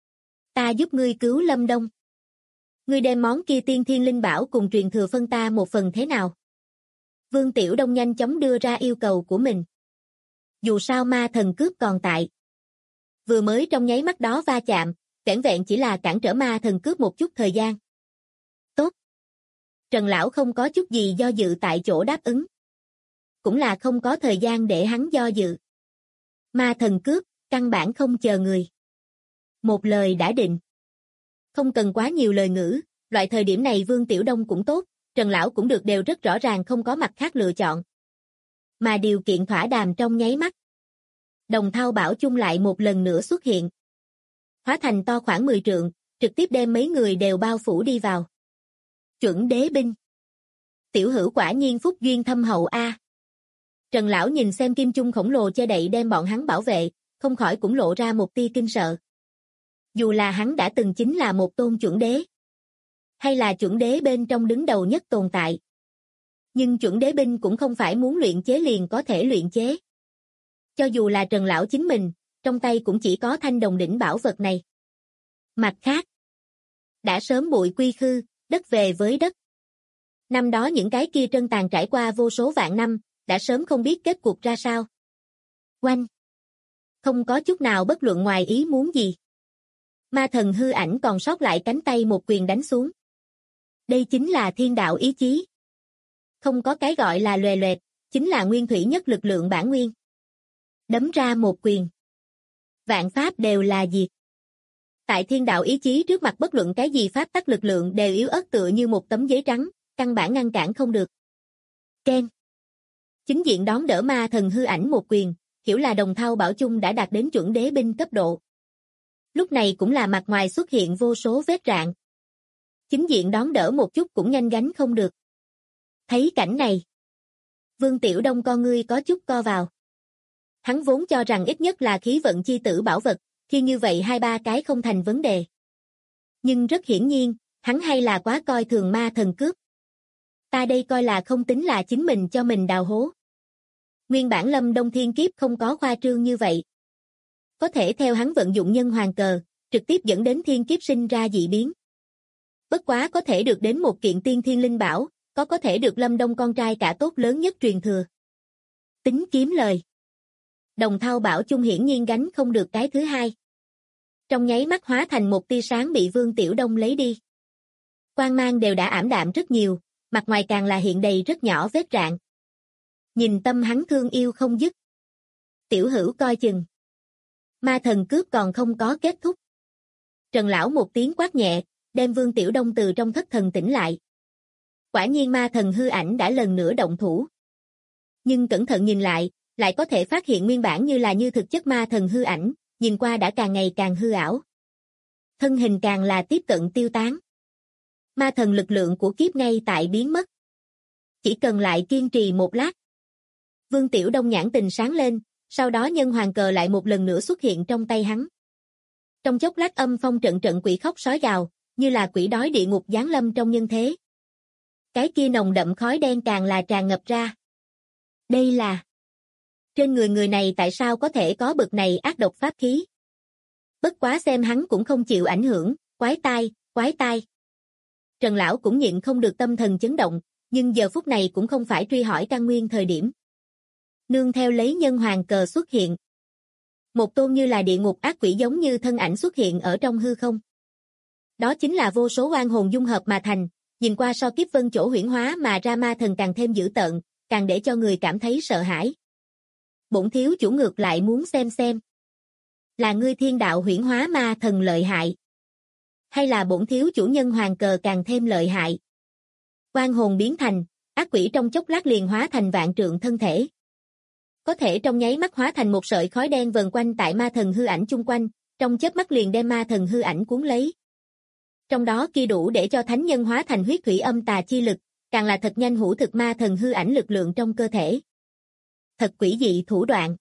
Ta giúp ngươi cứu Lâm Đông. Ngươi đem món kia tiên thiên linh bảo cùng truyền thừa phân ta một phần thế nào? Vương Tiểu Đông nhanh chóng đưa ra yêu cầu của mình. Dù sao ma thần cướp còn tại. Vừa mới trong nháy mắt đó va chạm, vẻn vẹn chỉ là cản trở ma thần cướp một chút thời gian. Tốt. Trần lão không có chút gì do dự tại chỗ đáp ứng. Cũng là không có thời gian để hắn do dự. Ma thần cướp, căn bản không chờ người. Một lời đã định. Không cần quá nhiều lời ngữ, loại thời điểm này Vương Tiểu Đông cũng tốt, Trần lão cũng được đều rất rõ ràng không có mặt khác lựa chọn. Mà điều kiện thỏa đàm trong nháy mắt. Đồng thau bảo chung lại một lần nữa xuất hiện. Hóa thành to khoảng 10 trượng, trực tiếp đem mấy người đều bao phủ đi vào. Chuẩn đế binh. Tiểu Hữu quả nhiên phúc duyên thâm hậu a. Trần lão nhìn xem kim chung khổng lồ che đậy đem bọn hắn bảo vệ, không khỏi cũng lộ ra một tia kinh sợ. Dù là hắn đã từng chính là một tôn chuẩn đế, hay là chuẩn đế bên trong đứng đầu nhất tồn tại. Nhưng chuẩn đế binh cũng không phải muốn luyện chế liền có thể luyện chế. Cho dù là Trần lão chính mình, trong tay cũng chỉ có thanh đồng đỉnh bảo vật này. Mặt khác, đã sớm bụi quy khư, đất về với đất. Năm đó những cái kia trân tàn trải qua vô số vạn năm, đã sớm không biết kết cuộc ra sao. Oanh! Không có chút nào bất luận ngoài ý muốn gì. Ma thần hư ảnh còn sót lại cánh tay một quyền đánh xuống. Đây chính là thiên đạo ý chí. Không có cái gọi là lòe loẹt, chính là nguyên thủy nhất lực lượng bản nguyên. Đấm ra một quyền. Vạn pháp đều là diệt. Tại thiên đạo ý chí trước mặt bất luận cái gì pháp tắc lực lượng đều yếu ớt tựa như một tấm giấy trắng, căn bản ngăn cản không được. Ken. Chính diện đón đỡ ma thần hư ảnh một quyền, hiểu là Đồng Thao Bảo Chung đã đạt đến chuẩn đế binh cấp độ. Lúc này cũng là mặt ngoài xuất hiện vô số vết rạn. Chính diện đón đỡ một chút cũng nhanh gánh không được. Thấy cảnh này, Vương Tiểu Đông con ngươi có chút co vào. Hắn vốn cho rằng ít nhất là khí vận chi tử bảo vật, khi như vậy 2-3 cái không thành vấn đề. Nhưng rất hiển nhiên, hắn hay là quá coi thường ma thần cướp. Ta đây coi là không tính là chính mình cho mình đào hố. Nguyên bản Lâm Đông Thiên Kiếp không có khoa trương như vậy. Có thể theo hắn vận dụng nhân hoàng cờ, trực tiếp dẫn đến thiên kiếp sinh ra dị biến. Bất quá có thể được đến một kiện tiên thiên linh bảo, có thể được Lâm Đông con trai cả tốt lớn nhất truyền thừa. Tính kiếm lời. Đồng Thao Bảo Chung hiển nhiên gánh không được cái thứ hai. Trong nháy mắt hóa thành một tia sáng bị Vương Tiểu Đông lấy đi. Quang mang đều đã ảm đạm rất nhiều, mặt ngoài càng là hiện đầy rất nhỏ vết rạn. Nhìn tâm hắn thương yêu không dứt. Tiểu hữu coi chừng. Ma thần cướp còn không có kết thúc. Trần lão một tiếng quát nhẹ, đem Vương Tiểu Đông từ trong thất thần tỉnh lại. Quả nhiên ma thần hư ảnh đã lần nữa động thủ. Nhưng cẩn thận nhìn lại có thể phát hiện nguyên bản như thực chất ma thần hư ảnh, nhìn qua đã càng ngày càng hư ảo. Thân hình càng là tiếp cận tiêu tán. Ma thần lực lượng của kiếp ngay tại biến mất. Chỉ cần lại kiên trì một lát. Vương Tiểu Đông nhãn tình sáng lên, sau đó nhân hoàng cờ lại một lần nữa xuất hiện trong tay hắn. Trong chốc lát âm phong trận trận quỷ khóc sói gào, như là quỷ đói địa ngục giáng lâm trong nhân thế. Cái kia nồng đậm khói đen càng là tràn ngập ra. Đây là... Trên người này tại sao có thể có bực này ác độc pháp khí? Bất quá xem hắn cũng không chịu ảnh hưởng, quái tai. Trần lão cũng nhịn không được tâm thần chấn động, nhưng giờ phút này cũng không phải truy hỏi căn nguyên thời điểm. Nương theo lấy nhân hoàng cờ xuất hiện. Một tôn như là địa ngục ác quỷ giống như thân ảnh xuất hiện ở trong hư không. Đó chính là vô số oan hồn dung hợp mà thành, nhìn qua so kiếp vân chỗ huyễn hóa mà ra ma thần càng thêm dữ tợn, càng để cho người cảm thấy sợ hãi. Bổn thiếu chủ ngược lại muốn xem. Là ngươi thiên đạo huyễn hóa ma thần lợi hại. Hay là bổn thiếu chủ nhân hoàng cờ càng thêm lợi hại. Oan hồn biến thành, ác quỷ trong chốc lát liền hóa thành vạn trượng thân thể. Có thể trong nháy mắt hóa thành một sợi khói đen vần quanh tại ma thần hư ảnh chung quanh, trong chớp mắt liền đem ma thần hư ảnh cuốn lấy. Trong đó kia đủ để cho thánh nhân hóa thành huyết thủy âm tà chi lực, càng là thật nhanh hủ thực ma thần hư ảnh lực lượng trong cơ thể. Thật quỷ dị thủ đoạn.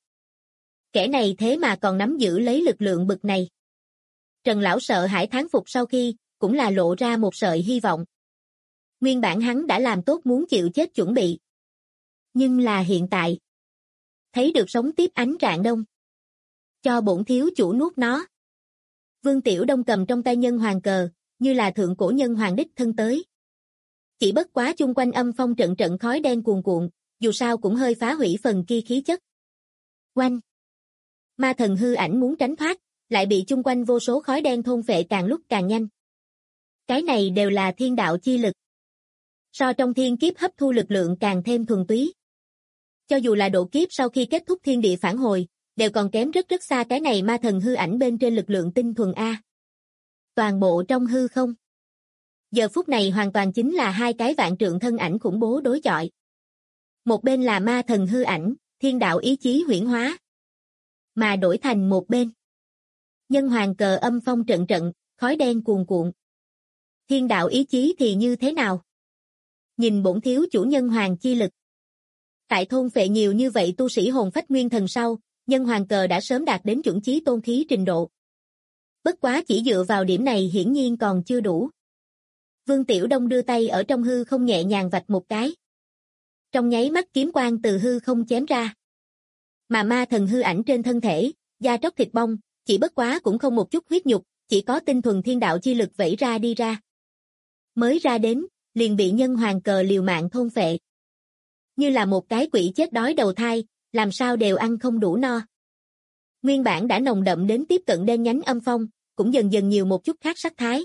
Kẻ này thế mà còn nắm giữ lấy lực lượng bực này. Trần lão sợ hãi thán phục sau khi, cũng là lộ ra một sợi hy vọng. Nguyên bản hắn đã làm tốt muốn chịu chết chuẩn bị. Nhưng là hiện tại. Thấy được sống tiếp ánh rạng đông. Cho bổn thiếu chủ nuốt nó. Vương Tiểu Đông cầm trong tay nhân hoàng cờ, như là thượng cổ nhân hoàng đích thân tới. Chỉ bất quá chung quanh âm phong trận trận khói đen cuồn cuộn, dù sao cũng hơi phá hủy phần kia khí chất. Oanh! Ma thần hư ảnh muốn tránh thoát, lại bị chung quanh vô số khói đen thôn phệ càng lúc càng nhanh. Cái này đều là thiên đạo chi lực. So trong thiên kiếp hấp thu lực lượng càng thêm thuần túy. Cho dù là độ kiếp sau khi kết thúc thiên địa phản hồi, đều còn kém rất xa cái này ma thần hư ảnh bên trên lực lượng tinh thuần A. Toàn bộ trong hư không. Giờ phút này hoàn toàn chính là hai cái vạn trượng thân ảnh khủng bố đối chọi. Một bên là ma thần hư ảnh, thiên đạo ý chí huyễn hóa. Mà đổi thành một bên. Nhân hoàng cờ âm phong trận trận, khói đen cuồn cuộn. Thiên đạo ý chí thì như thế nào? Nhìn bổn thiếu chủ nhân hoàng chi lực. Tại thôn phệ nhiều như vậy tu sĩ hồn phách nguyên thần sau, nhân hoàng cờ đã sớm đạt đến chuẩn chí tôn khí trình độ. Bất quá chỉ dựa vào điểm này hiển nhiên còn chưa đủ. Vương Tiểu Đông đưa tay ở trong hư không nhẹ nhàng vạch một cái. Trong nháy mắt kiếm quang từ hư không chém ra. Mà ma thần hư ảnh trên thân thể, da tróc thịt bong, chỉ bất quá cũng không một chút huyết nhục, chỉ có tinh thuần thiên đạo chi lực vẩy ra đi ra. Mới ra đến, liền bị nhân hoàng cờ liều mạng thôn phệ. Như là một cái quỷ chết đói đầu thai, làm sao đều ăn không đủ no. Nguyên bản đã nồng đậm đến tiếp cận đen nhánh âm phong, cũng dần dần nhiều một chút khác sắc thái.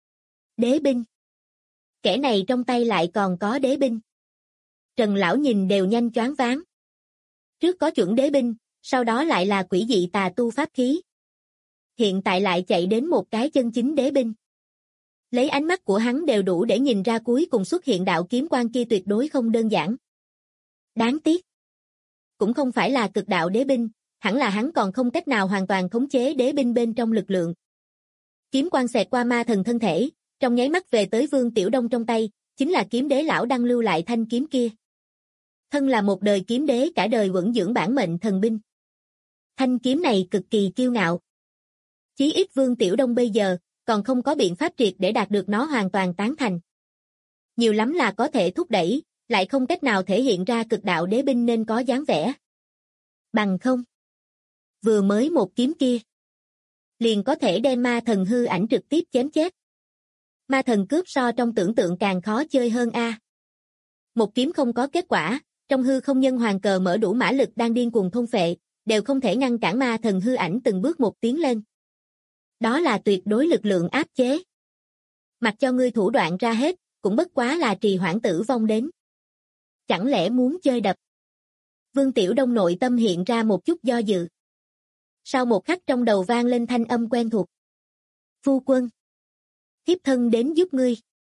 Đế binh. Kẻ này trong tay lại còn có đế binh. Trần lão nhìn đều nhanh choáng váng. Trước có chuẩn đế binh, sau đó lại là quỷ dị tà tu pháp khí. Hiện tại lại chạy đến một cái chân chính đế binh. Lấy ánh mắt của hắn đều đủ để nhìn ra cuối cùng xuất hiện đạo kiếm quang kia tuyệt đối không đơn giản. Đáng tiếc. Cũng không phải là cực đạo đế binh, hẳn là hắn còn không cách nào hoàn toàn khống chế đế binh bên trong lực lượng. Kiếm quang xẹt qua ma thần thân thể, trong nháy mắt về tới Vương Tiểu Đông trong tay, chính là kiếm đế lão đang lưu lại thanh kiếm kia. Thân là một đời kiếm đế cả đời vững dưỡng bản mệnh thần binh. Thanh kiếm này cực kỳ kiêu ngạo. Chí ít Vương Tiểu Đông bây giờ, còn không có biện pháp triệt để đạt được nó hoàn toàn tán thành. Nhiều lắm là có thể thúc đẩy, lại không cách nào thể hiện ra cực đạo đế binh nên có dáng vẻ. Bằng không. Vừa mới một kiếm kia. Liền có thể đem ma thần hư ảnh trực tiếp chém chết. Ma thần cướp so trong tưởng tượng càng khó chơi hơn a. Một kiếm không có kết quả, trong hư không nhân hoàng cờ mở đủ mã lực đang điên cuồng thôn phệ, đều không thể ngăn cản ma thần hư ảnh từng bước một tiến lên. Đó là tuyệt đối lực lượng áp chế. Mặc cho ngươi thủ đoạn ra hết, cũng bất quá là trì hoãn tử vong đến. Chẳng lẽ muốn chơi đập? Vương Tiểu Đông nội tâm hiện ra một chút do dự. Sau một khắc trong đầu vang lên thanh âm quen thuộc. Phu quân. Thiếp thân đến giúp ngươi.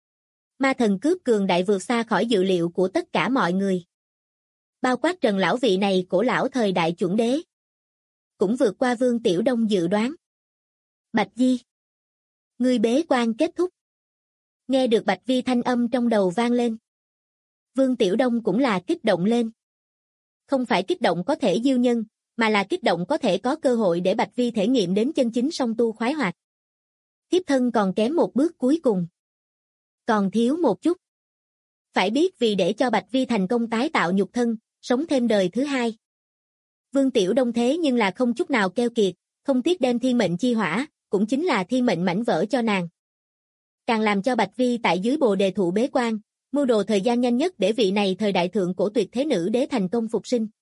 Ma thần cướp cường đại vượt xa khỏi dự liệu của tất cả mọi người. Bao quát Trần lão vị này cổ lão thời đại chuẩn đế. Cũng vượt qua Vương Tiểu Đông dự đoán. Bạch Di. Ngươi bế quan kết thúc. Nghe được Bạch Vi thanh âm trong đầu vang lên. Vương Tiểu Đông cũng là kích động lên. Không phải kích động có thể diêu nhân, mà là kích động có thể có cơ hội để Bạch Vi thể nghiệm đến chân chính song tu khoái hoạt. Thiếp thân còn kém một bước cuối cùng. Còn thiếu một chút. Phải biết vì để cho Bạch Vi thành công tái tạo nhục thân, sống thêm đời thứ hai. Vương Tiểu Đông thế nhưng là không chút nào keo kiệt, không tiếc đem thiên mệnh chi hỏa, cũng chính là thiên mệnh mảnh vỡ cho nàng. Càng làm cho Bạch Vi tại dưới bồ đề thụ bế quan, mưu đồ thời gian nhanh nhất để vị này thời đại thượng cổ tuyệt thế nữ đế thành công phục sinh.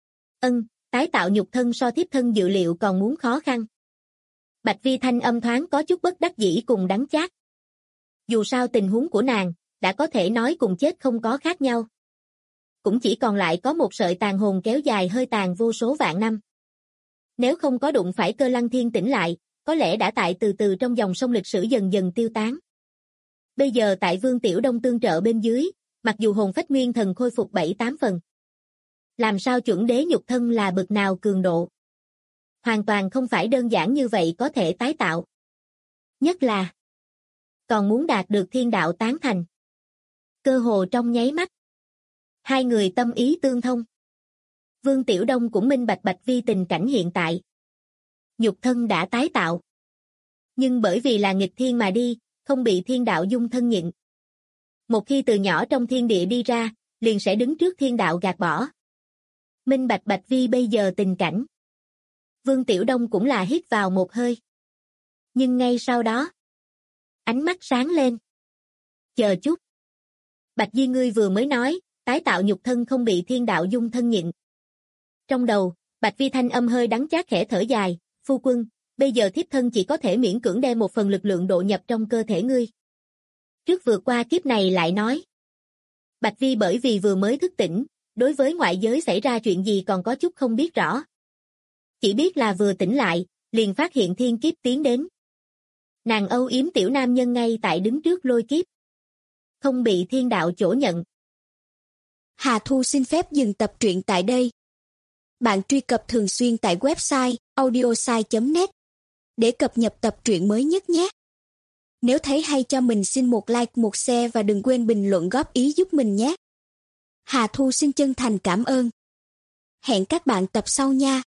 Tái tạo nhục thân so thiếp thân dự liệu còn muốn khó khăn. Bạch Vi thanh âm thoáng có chút bất đắc dĩ cùng đắng chát. Dù sao tình huống của nàng, đã có thể nói cùng chết không có khác nhau. Cũng chỉ còn lại có một sợi tàn hồn kéo dài hơi tàn vô số vạn năm. Nếu không có đụng phải Cơ Lăng Thiên tỉnh lại, có lẽ đã tại từ từ trong dòng sông lịch sử dần dần tiêu tán. Bây giờ tại Vương Tiểu Đông tương trợ bên dưới, mặc dù hồn phách nguyên thần khôi phục 7-8 phần. Làm sao chuẩn đế nhục thân là bực nào cường độ? Hoàn toàn không phải đơn giản như vậy có thể tái tạo. Nhất là còn muốn đạt được thiên đạo tán thành. Cơ hồ trong nháy mắt. Hai người tâm ý tương thông. Vương Tiểu Đông cũng minh bạch Bạch Vi tình cảnh hiện tại. Nhục thân đã tái tạo. Nhưng bởi vì là nghịch thiên mà đi, không bị thiên đạo dung thân nhịn. Một khi từ nhỏ trong thiên địa đi ra, liền sẽ đứng trước thiên đạo gạt bỏ. Minh bạch Bạch Vi bây giờ tình cảnh. Vương Tiểu Đông cũng là hít vào một hơi. Nhưng ngay sau đó, ánh mắt sáng lên. Chờ chút. Bạch Di ngươi vừa mới nói, tái tạo nhục thân không bị thiên đạo dung thân nhịn. Trong đầu, Bạch Vi thanh âm hơi đắng chát khẽ thở dài, phu quân, bây giờ thiếp thân chỉ có thể miễn cưỡng đem một phần lực lượng độ nhập trong cơ thể ngươi. Trước vượt qua kiếp này lại nói. Bạch Vi bởi vì vừa mới thức tỉnh, đối với ngoại giới xảy ra chuyện gì còn có chút không biết rõ. Chỉ biết là vừa tỉnh lại, liền phát hiện thiên kiếp tiến đến. Nàng âu yếm tiểu nam nhân ngay tại đứng trước lôi kiếp. Không bị thiên đạo chỗ nhận. Hà Thu xin phép dừng tập truyện tại đây. Bạn truy cập thường xuyên tại website audiosai.net để cập nhật tập truyện mới nhất nhé. Nếu thấy hay cho mình xin một like, một share và đừng quên bình luận góp ý giúp mình nhé. Hà Thu xin chân thành cảm ơn. Hẹn các bạn tập sau nha.